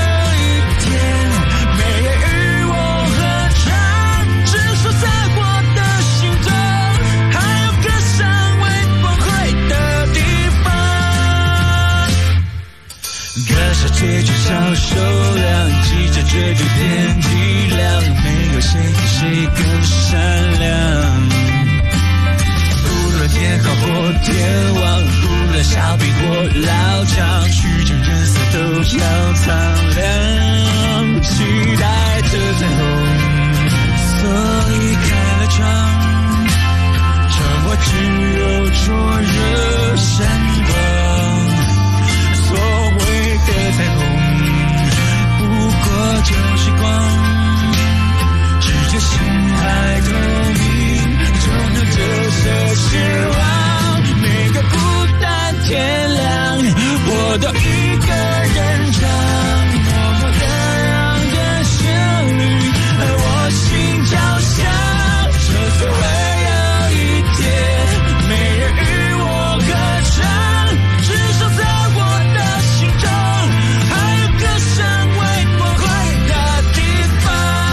追逐销售量，急着追逐天际亮，没有谁比谁更善良。无论天高或天王，无论小臂或老长，曲终人散都要苍凉。期待着彩虹，所以开了窗，窗外只有灼热闪光。所谓的彩虹不过就是光，只有心海透明，就能折射希望。每个孤单天亮，我都一个人唱，默默地让这旋律和我心交响，这次会有一天没人与我合唱，至少在我的心中还有个尚未崩坏的地方。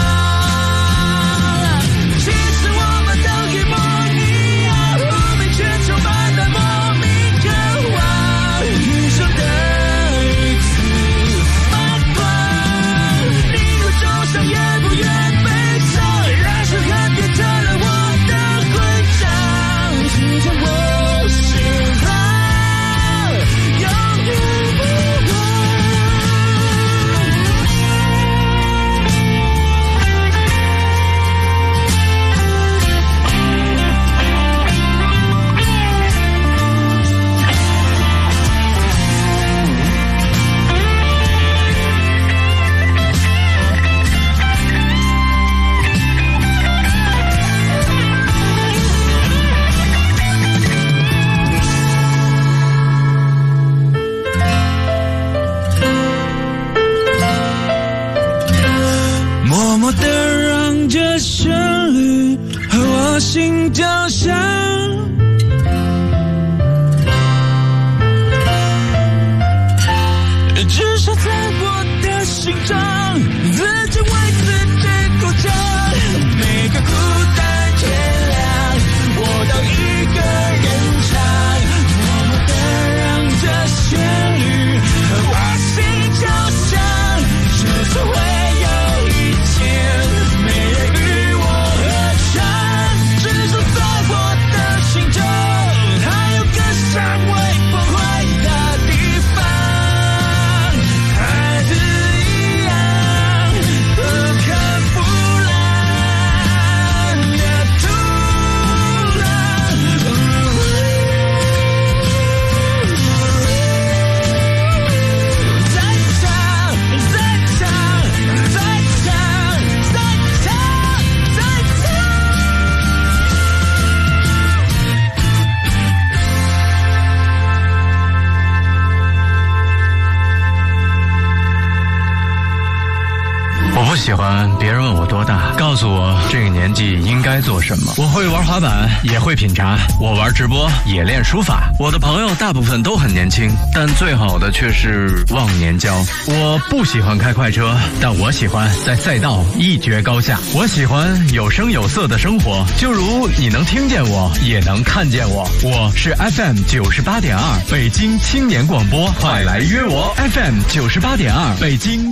其实我们都一模一样，无名却充满了莫名渴望，余生的一次发光。你我受伤也不愿悲伤，燃烧和变成了我的徽章，只在我身旁，永远不忘。默默地让这旋律和我心交响，至少在我的心中，自己为自己鼓掌。每个孤单天亮，我都一个人唱，默默地让这旋律和我心交响，这次会有一天没人与我合唱，至少在我的心中还有个尚未崩坏的地方。孩子一样告诉我这个年纪应该做什么。我会玩滑板，也会品茶，我玩直播，也练书法。我的朋友大部分都很年轻，但最好的却是忘年交。我不喜欢开快车，但我喜欢在赛道一决高下。我喜欢有声有色的生活，就如你能听见我，也能看见我。我是 FM 98.2北京青年广播，快来约我 FM 98.2北京。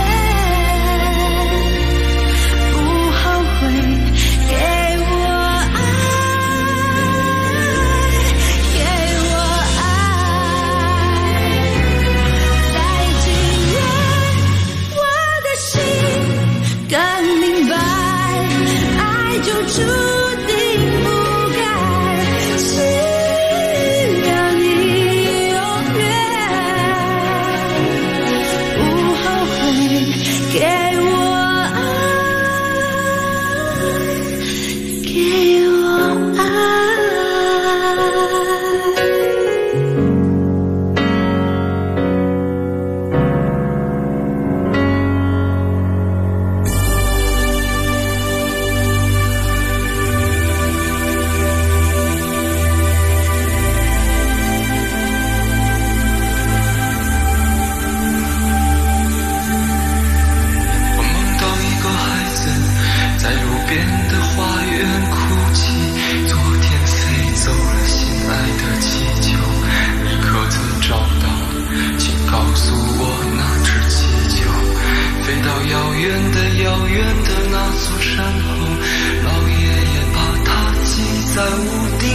给我爱。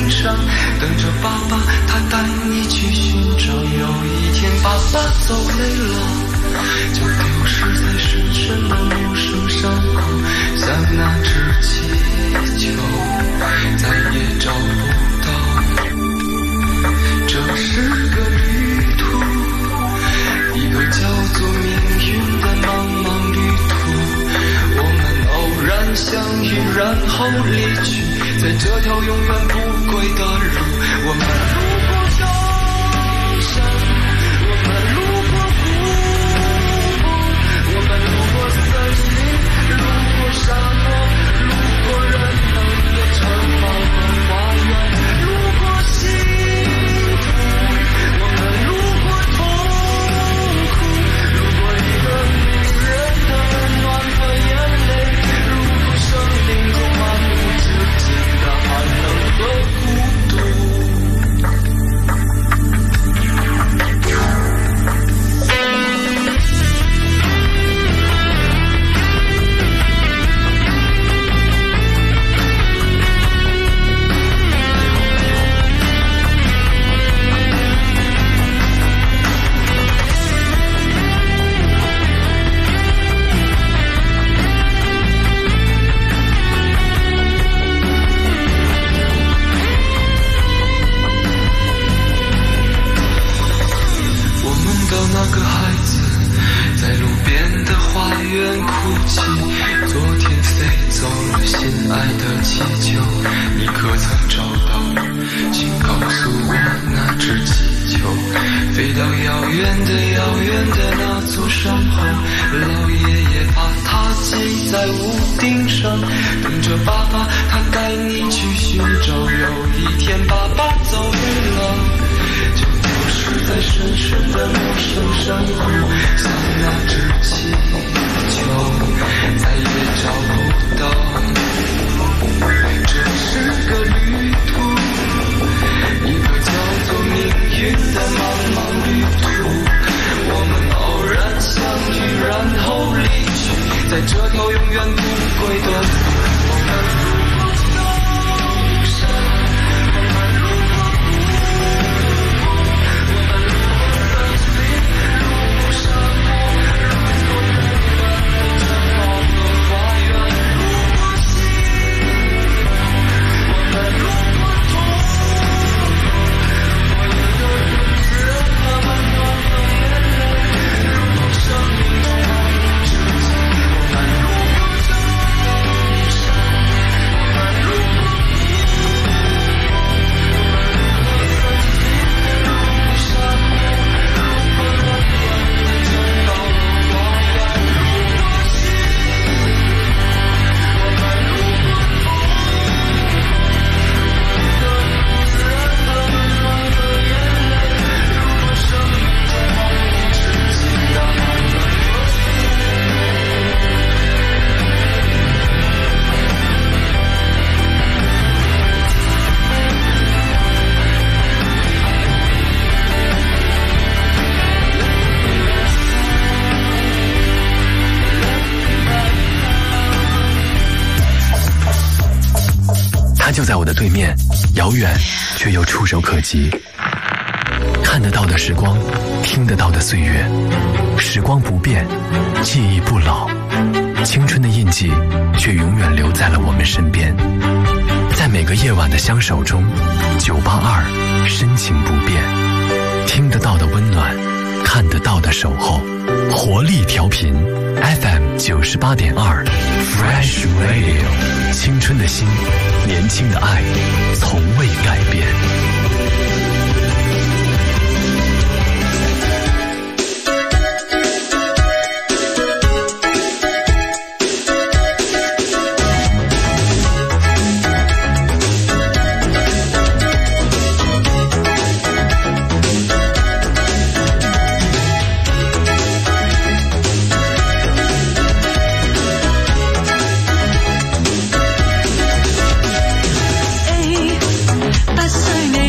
顶上，等着爸爸他带你去寻找。有一天爸爸走累了，就丢失在深深的陌生山谷，像那只气球再也找不到。这是个旅途，一个叫做命运的茫茫旅途，我们偶然相遇，然后离去，在这条永远不归的路。我们路过高山，我们路过湖泊，我们路过森林，路过沙漠，路过人们的城堡和花园，路过幸福，我们路过痛苦，路过一个女人的温暖和眼泪，路过生命中漫无止境的寒冷和孤独。那个孩子在路边的花园哭泣，昨天飞走了心爱的气球，你可曾找到？请告诉我那只气球飞到遥远的遥远的那座山后，老爷爷把它系在屋顶上，等着爸爸他带你去寻找。有一天爸爸走累了，是在深深的陌生山谷，像那只气球再也找不到。这是个旅途，一个叫做命运的茫茫旅途，我们偶然相遇，然后离去，在这条永远不归的路。我们路过高山，我们路过就在我的对面，遥远却又触手可及。看得到的时光，听得到的岁月，时光不变，记忆不老，青春的印记却永远留在了我们身边。在每个夜晚的相守中，982深情不变，听得到的温暖，看得到的守候，活力调频 FM 98.2 Fresh Radio， 青春的心，年轻的爱，从未改变。 不需你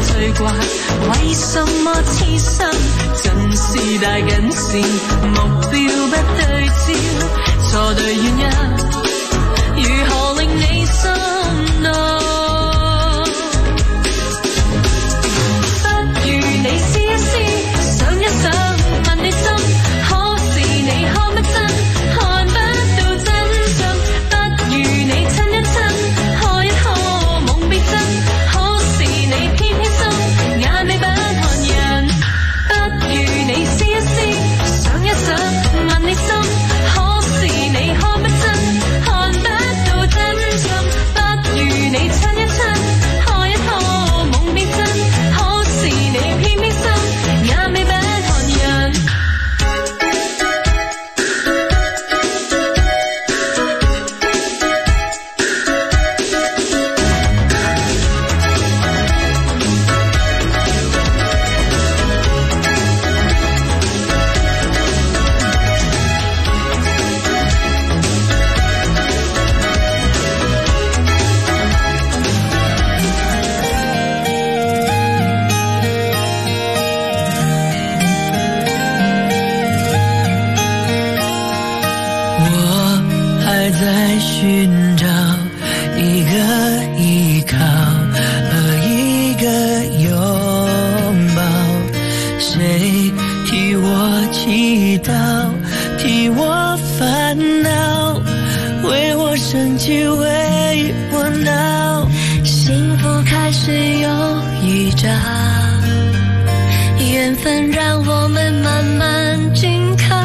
最怪，為什麼痴心盡是大緊線，目標不對焦，錯對原因，如何令你心動？不如你試一試，想一想，問你心，可是你看不真，看不到真相，不如你親一親，看一看，夢必真，可是你偏偏心，眼尾不看人。不如你試一試，想一想，問你心，可是你看不真，看不到真相，不如你親一親，看一看，夢必真，可是你偏偏心，眼尾不看人。 我还在寻找一个依靠和一个拥抱，谁替我祈祷，替我烦恼，为我生气，为我闹。 幸福开始有预兆，缘分让我们慢慢紧靠，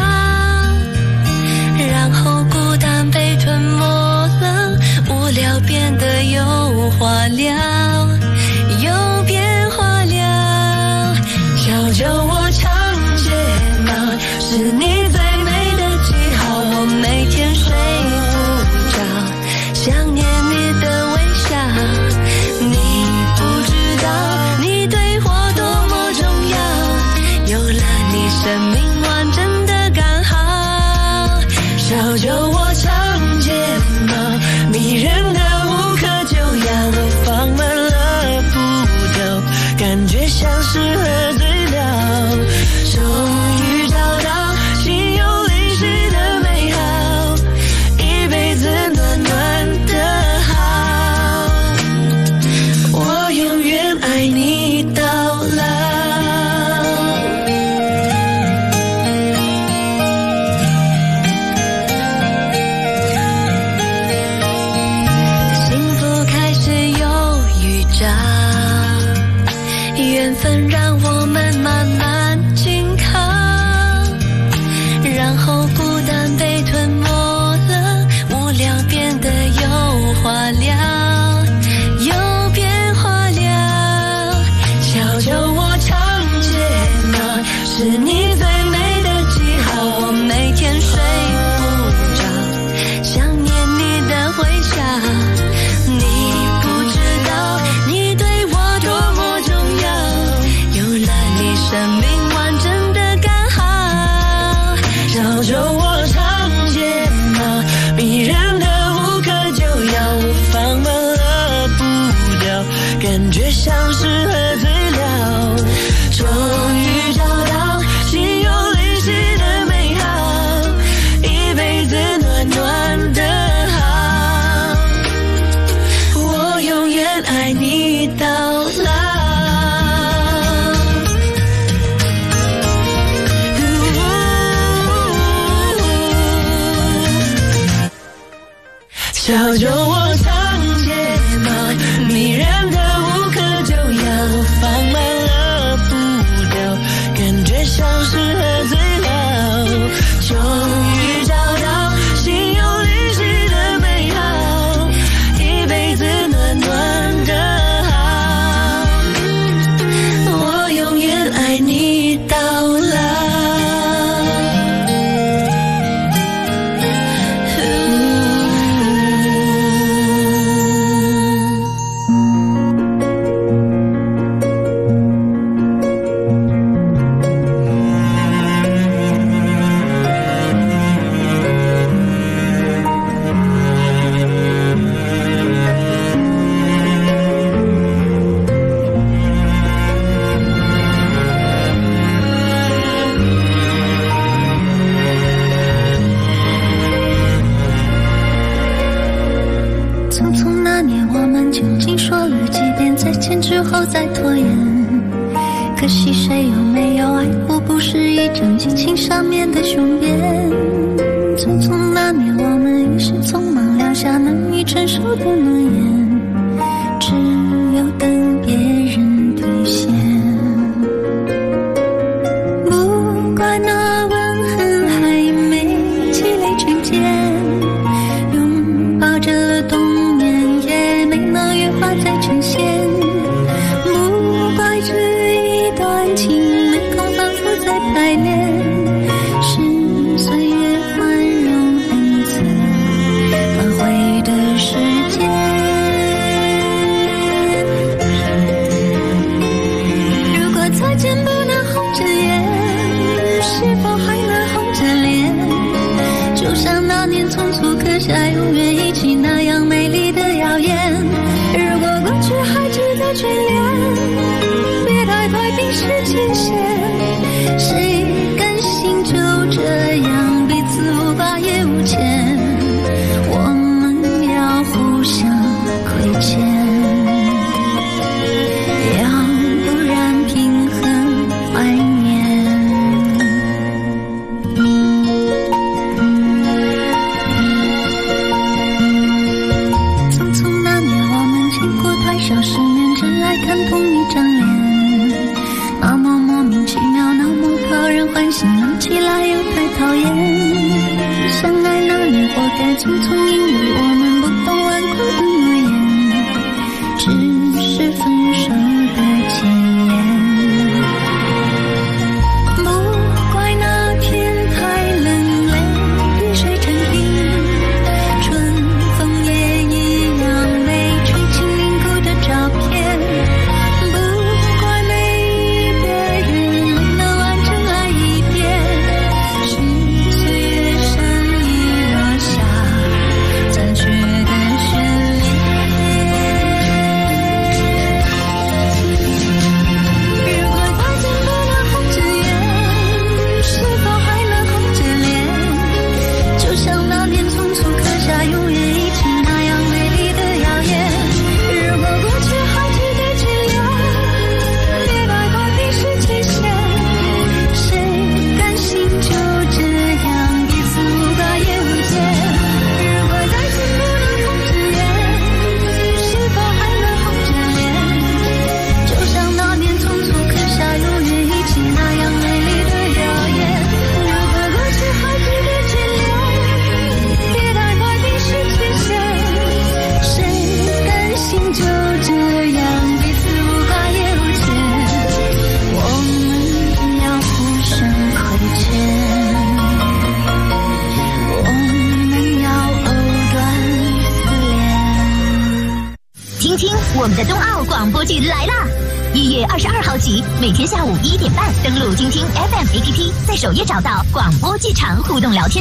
然后孤单被吞没了，无聊变得有话聊，有变化了。 小酒窝长睫毛，是你最美的记号，我每天睡不着，想念你的微笑，你不知道你对我多么重要，有了你生命完整的刚好。小酒窝长睫毛，迷人的无可救药，我放慢了步调，感觉像是喝醉了，终于找到心有灵犀的美好，一辈子暖暖的好，我永远爱你到老。 幸福开始有预兆，缘分让我们慢慢紧靠，然后孤单被吞没了，无聊变得有话聊，有变化了。 小酒窝长睫毛，是你最美的记号，我每天睡不着， 想念你的微笑，你不知道你对我多么重要，有了你生命完整的刚好。 小酒窝长睫毛，迷人的无可救药，我放慢了步调，感觉像是喝醉了，终于找到心有灵犀的美好，一辈子暖暖的好，我永远爱你到老。小酒窝长睫毛，迷人的无可救药，我放慢了步调，感觉像是喝醉了，终于找到心有灵犀的美好，一辈子暖暖的好，我永远爱你到老。 可惜谁又没有爱过？不是一张激情上面的雄辩。匆匆那年，我们一时匆忙撂下难以承受的诺言，只有等别人兑现。不怪那吻痕还没积累成茧，拥抱着冬眠也没能羽化再成仙。不怪这一段情没空反复再排练，是岁月宽容恩赐反悔的时间。如果再见不能红着眼，是否还能红着脸？就像那年匆促刻下永远一起那样美丽的谣言。如果过去还值得眷恋，别太快冰释前嫌。谁甘心就这样彼此无挂也无牵？我们要互相亏欠，要不然平衡怀念。匆匆那年，我们见过太少世面，只来看同一张脸，那么莫名其妙，那么讨人欢喜，闹起来又太讨厌。相爱那年，活该匆匆，因为我们不懂顽固的诺言，只是分手的前言。不怪那天太冷，泪雨水成冰，春风也一样没吹进凝固的照片。不怪每一个人没能完整爱一遍，是岁月善意落下残缺的悬念。如果再见不能红着眼，是否还能红着脸？就像那年匆促刻下永远一起那样美丽的谣言。如果过去还值得眷恋，别太快冰释前嫌。谁甘心就这样彼此无挂也无牵？如果再见不能红着眼，是否还能红着脸？就像那年匆促刻下永远一起那样美丽的谣言。如果过去还值得眷恋，别太快冰释前嫌。谁甘心就这样彼此无挂也无牵？我们要互相亏欠，我们要藕断丝连。 听听我们的冬奥广播剧来啦！1月22号起，每天下午1点半登录听听 FM APP， 在首页找到广播剧场互动聊天